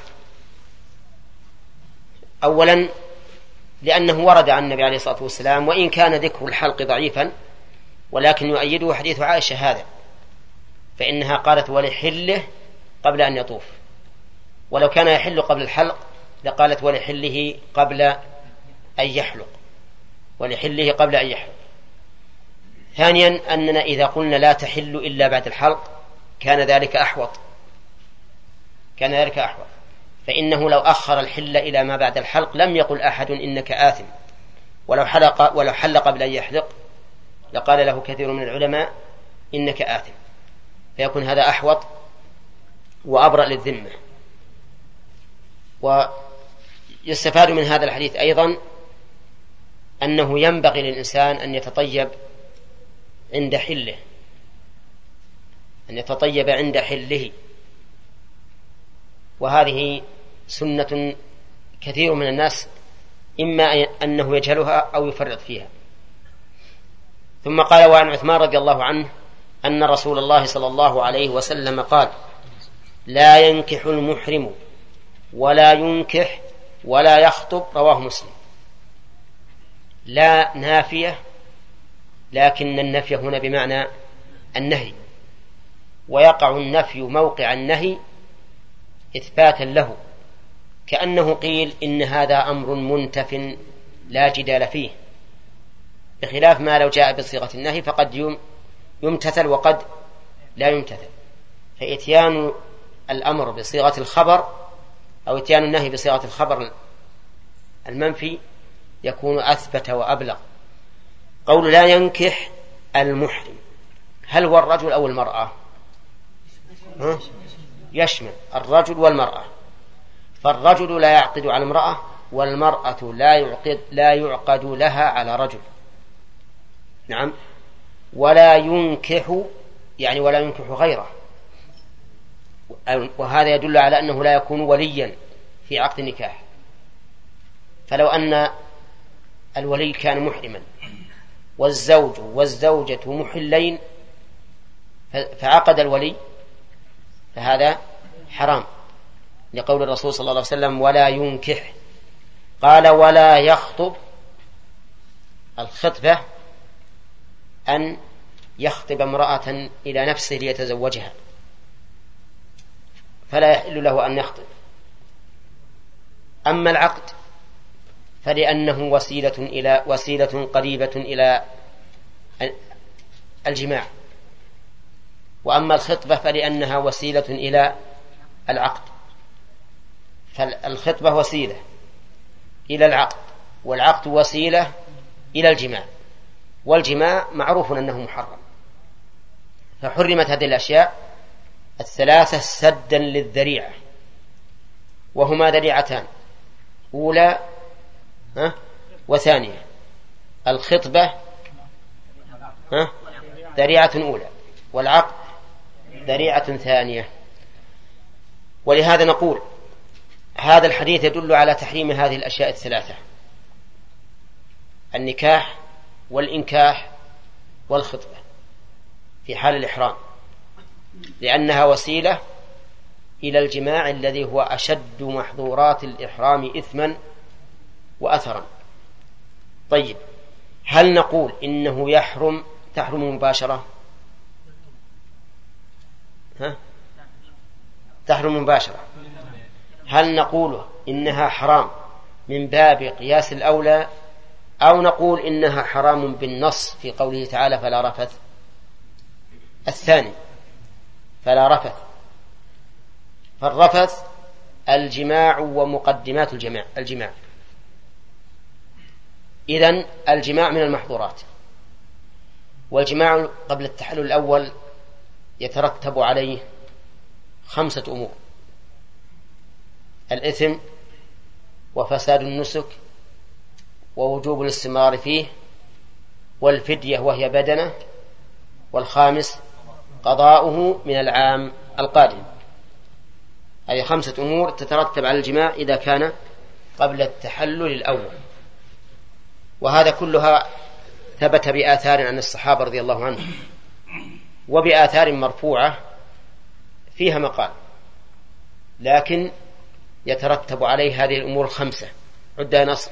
أولا لأنه ورد عن النبي عليه الصلاة والسلام، وإن كان ذكر الحلق ضعيفا ولكن يؤيده حديث عائشة هذا، فإنها قالت: ولحله قبل أن يطوف. ولو كان يحل قبل الحلق لقالت: ولحله قبل أن يحلق، ولحله قبل أن يحلق. ثانيا أننا إذا قلنا لا تحل إلا بعد الحلق كان ذلك أحوط كان ذلك أحوط فإنه لو أخر الحل إلى ما بعد الحلق لم يقل أحد إنك آثم، ولو حلق ولو حل قبل أن يحلق لقال له كثير من العلماء إنك آثم، فيكون هذا أحوط وأبرأ للذمة. ويستفاد من هذا الحديث أيضا أنه ينبغي للإنسان أن يتطيب عند حله أن يتطيب عند حله وهذه سنة كثير من الناس إما أنه يجهلها أو يفرط فيها. ثم قال: وعن عثمان رضي الله عنه أن رسول الله صلى الله عليه وسلم قال: لا ينكح المحرم ولا ينكح ولا يخطب. رواه مسلم. لا نافية، لكن النفي هنا بمعنى النهي، ويقع النفي موقع النهي إثباتا له، كأنه قيل إن هذا أمر منتف لا جدال فيه، بخلاف ما لو جاء بصيغة النهي فقد يمتثل وقد لا يمتثل. فإتيان الأمر بصيغة الخبر أو إتيان النهي بصيغة الخبر المنفي يكون أثبت وأبلغ. قول لا ينكح المحرم، هل هو الرجل أو المرأة؟ ها؟ يشمل الرجل والمرأة. فالرجل لا يعقد على المرأة، والمرأة لا يعقد, لا يعقد لها على رجل. نعم. ولا ينكح يعني ولا ينكح غيره، وهذا يدل على أنه لا يكون وليا في عقد النكاح. فلو أن الولي كان محرما والزوج والزوجة محلين فعقد الولي فهذا حرام، لقول الرسول صلى الله عليه وسلم ولا ينكح. قال ولا يخطب. الخطبة أن يخطب امرأة إلى نفسه ليتزوجها، فلا يحل له أن يخطب. أما العقد فلأنه وسيلة إلى وسيلة قريبة إلى الجماع، وأما الخطبة فلأنها وسيلة إلى العقد. فالخطبة وسيلة إلى العقد، والعقد وسيلة إلى الجماع، والجماع معروف أنه محرم. فحرمت هذه الأشياء الثلاثة سدا للذريعة، وهما ذريعتان، أولى ها وثانية. الخطبة ها ذريعة أولى، والعقد ذريعة ثانية. ولهذا نقول هذا الحديث يدل على تحريم هذه الأشياء الثلاثة: النكاح والإنكاح والخطبة في حال الإحرام، لأنها وسيلة إلى الجماع الذي هو أشد محظورات الإحرام إثما وأثرا. طيب، هل نقول إنه يحرم تحرم مباشرة؟ ها؟ تحرم مباشرة. هل نقول إنها حرام من باب قياس الأولى، أو نقول إنها حرام بالنص في قوله تعالى فلا رفث؟ الثاني، فلا رفث. فالرفث الجماع ومقدمات الجماع الجماع إذن الجماع من المحظورات، والجماع قبل التحلل الأول يترتب عليه خمسة أمور: الإثم، وفساد النسك، ووجوب الاستمرار فيه، والفدية وهي بدنة، والخامس قضاؤه من العام القادم. هذه خمسة أمور تترتب على الجماع إذا كان قبل التحلل الأول، وهذا كلها ثبت بآثار عن الصحابة رضي الله عنهم، وبآثار مرفوعة فيها مقال، لكن يترتب عليه هذه الأمور الخمسة. عدها نصر: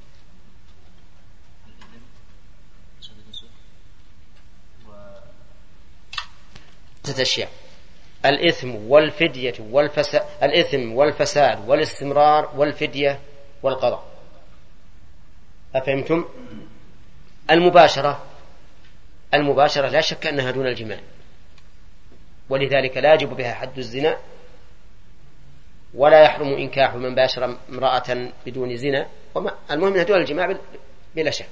ستة أشياء: الإثم والفدية والفساد، الإثم والفساد والاستمرار والفدية والقضاء. أفهمتم؟ المباشرة المباشرة لا شك أنها دون الجماع، ولذلك لا يجب بها حد الزنا، ولا يحرم إنكاح من باشر امرأة بدون زنا، المهم أنها دون الجماع بلا شك.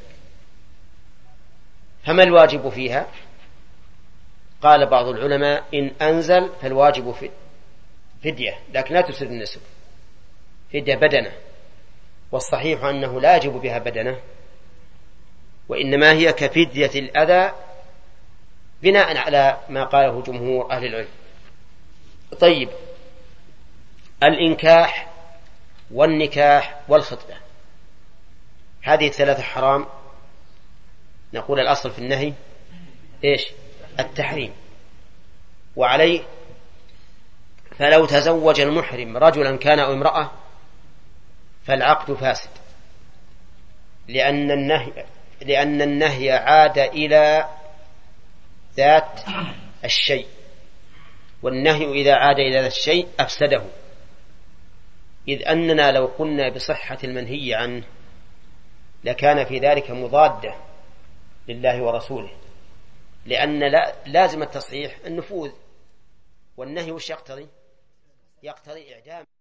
فما الواجب فيها؟ قال بعض العلماء إن أنزل فالواجب في فدية، لكن لا تفسد النسك، فدية بدنة، والصحيح أنه لا يجب بها بدنة، وإنما هي كفدية الأذى بناء على ما قاله جمهور أهل العلم. طيب، الإنكاح والنكاح والخطبة، هذه الثلاثة حرام. نقول الأصل في النهي إيش؟ التحريم. وعليه فلو تزوج المحرم رجلا كان أو امرأة فالعقد فاسد، لأن النهي لأن النهي عاد إلى ذات الشيء، والنهي إذا عاد إلى ذات الشيء أفسده، إذ أننا لو قلنا بصحة المنهي عنه لكان في ذلك مضادة لله ورسوله، لأن لازم التصحيح النفوذ، والنهي وش يقتضي؟ يقتضي إعدام.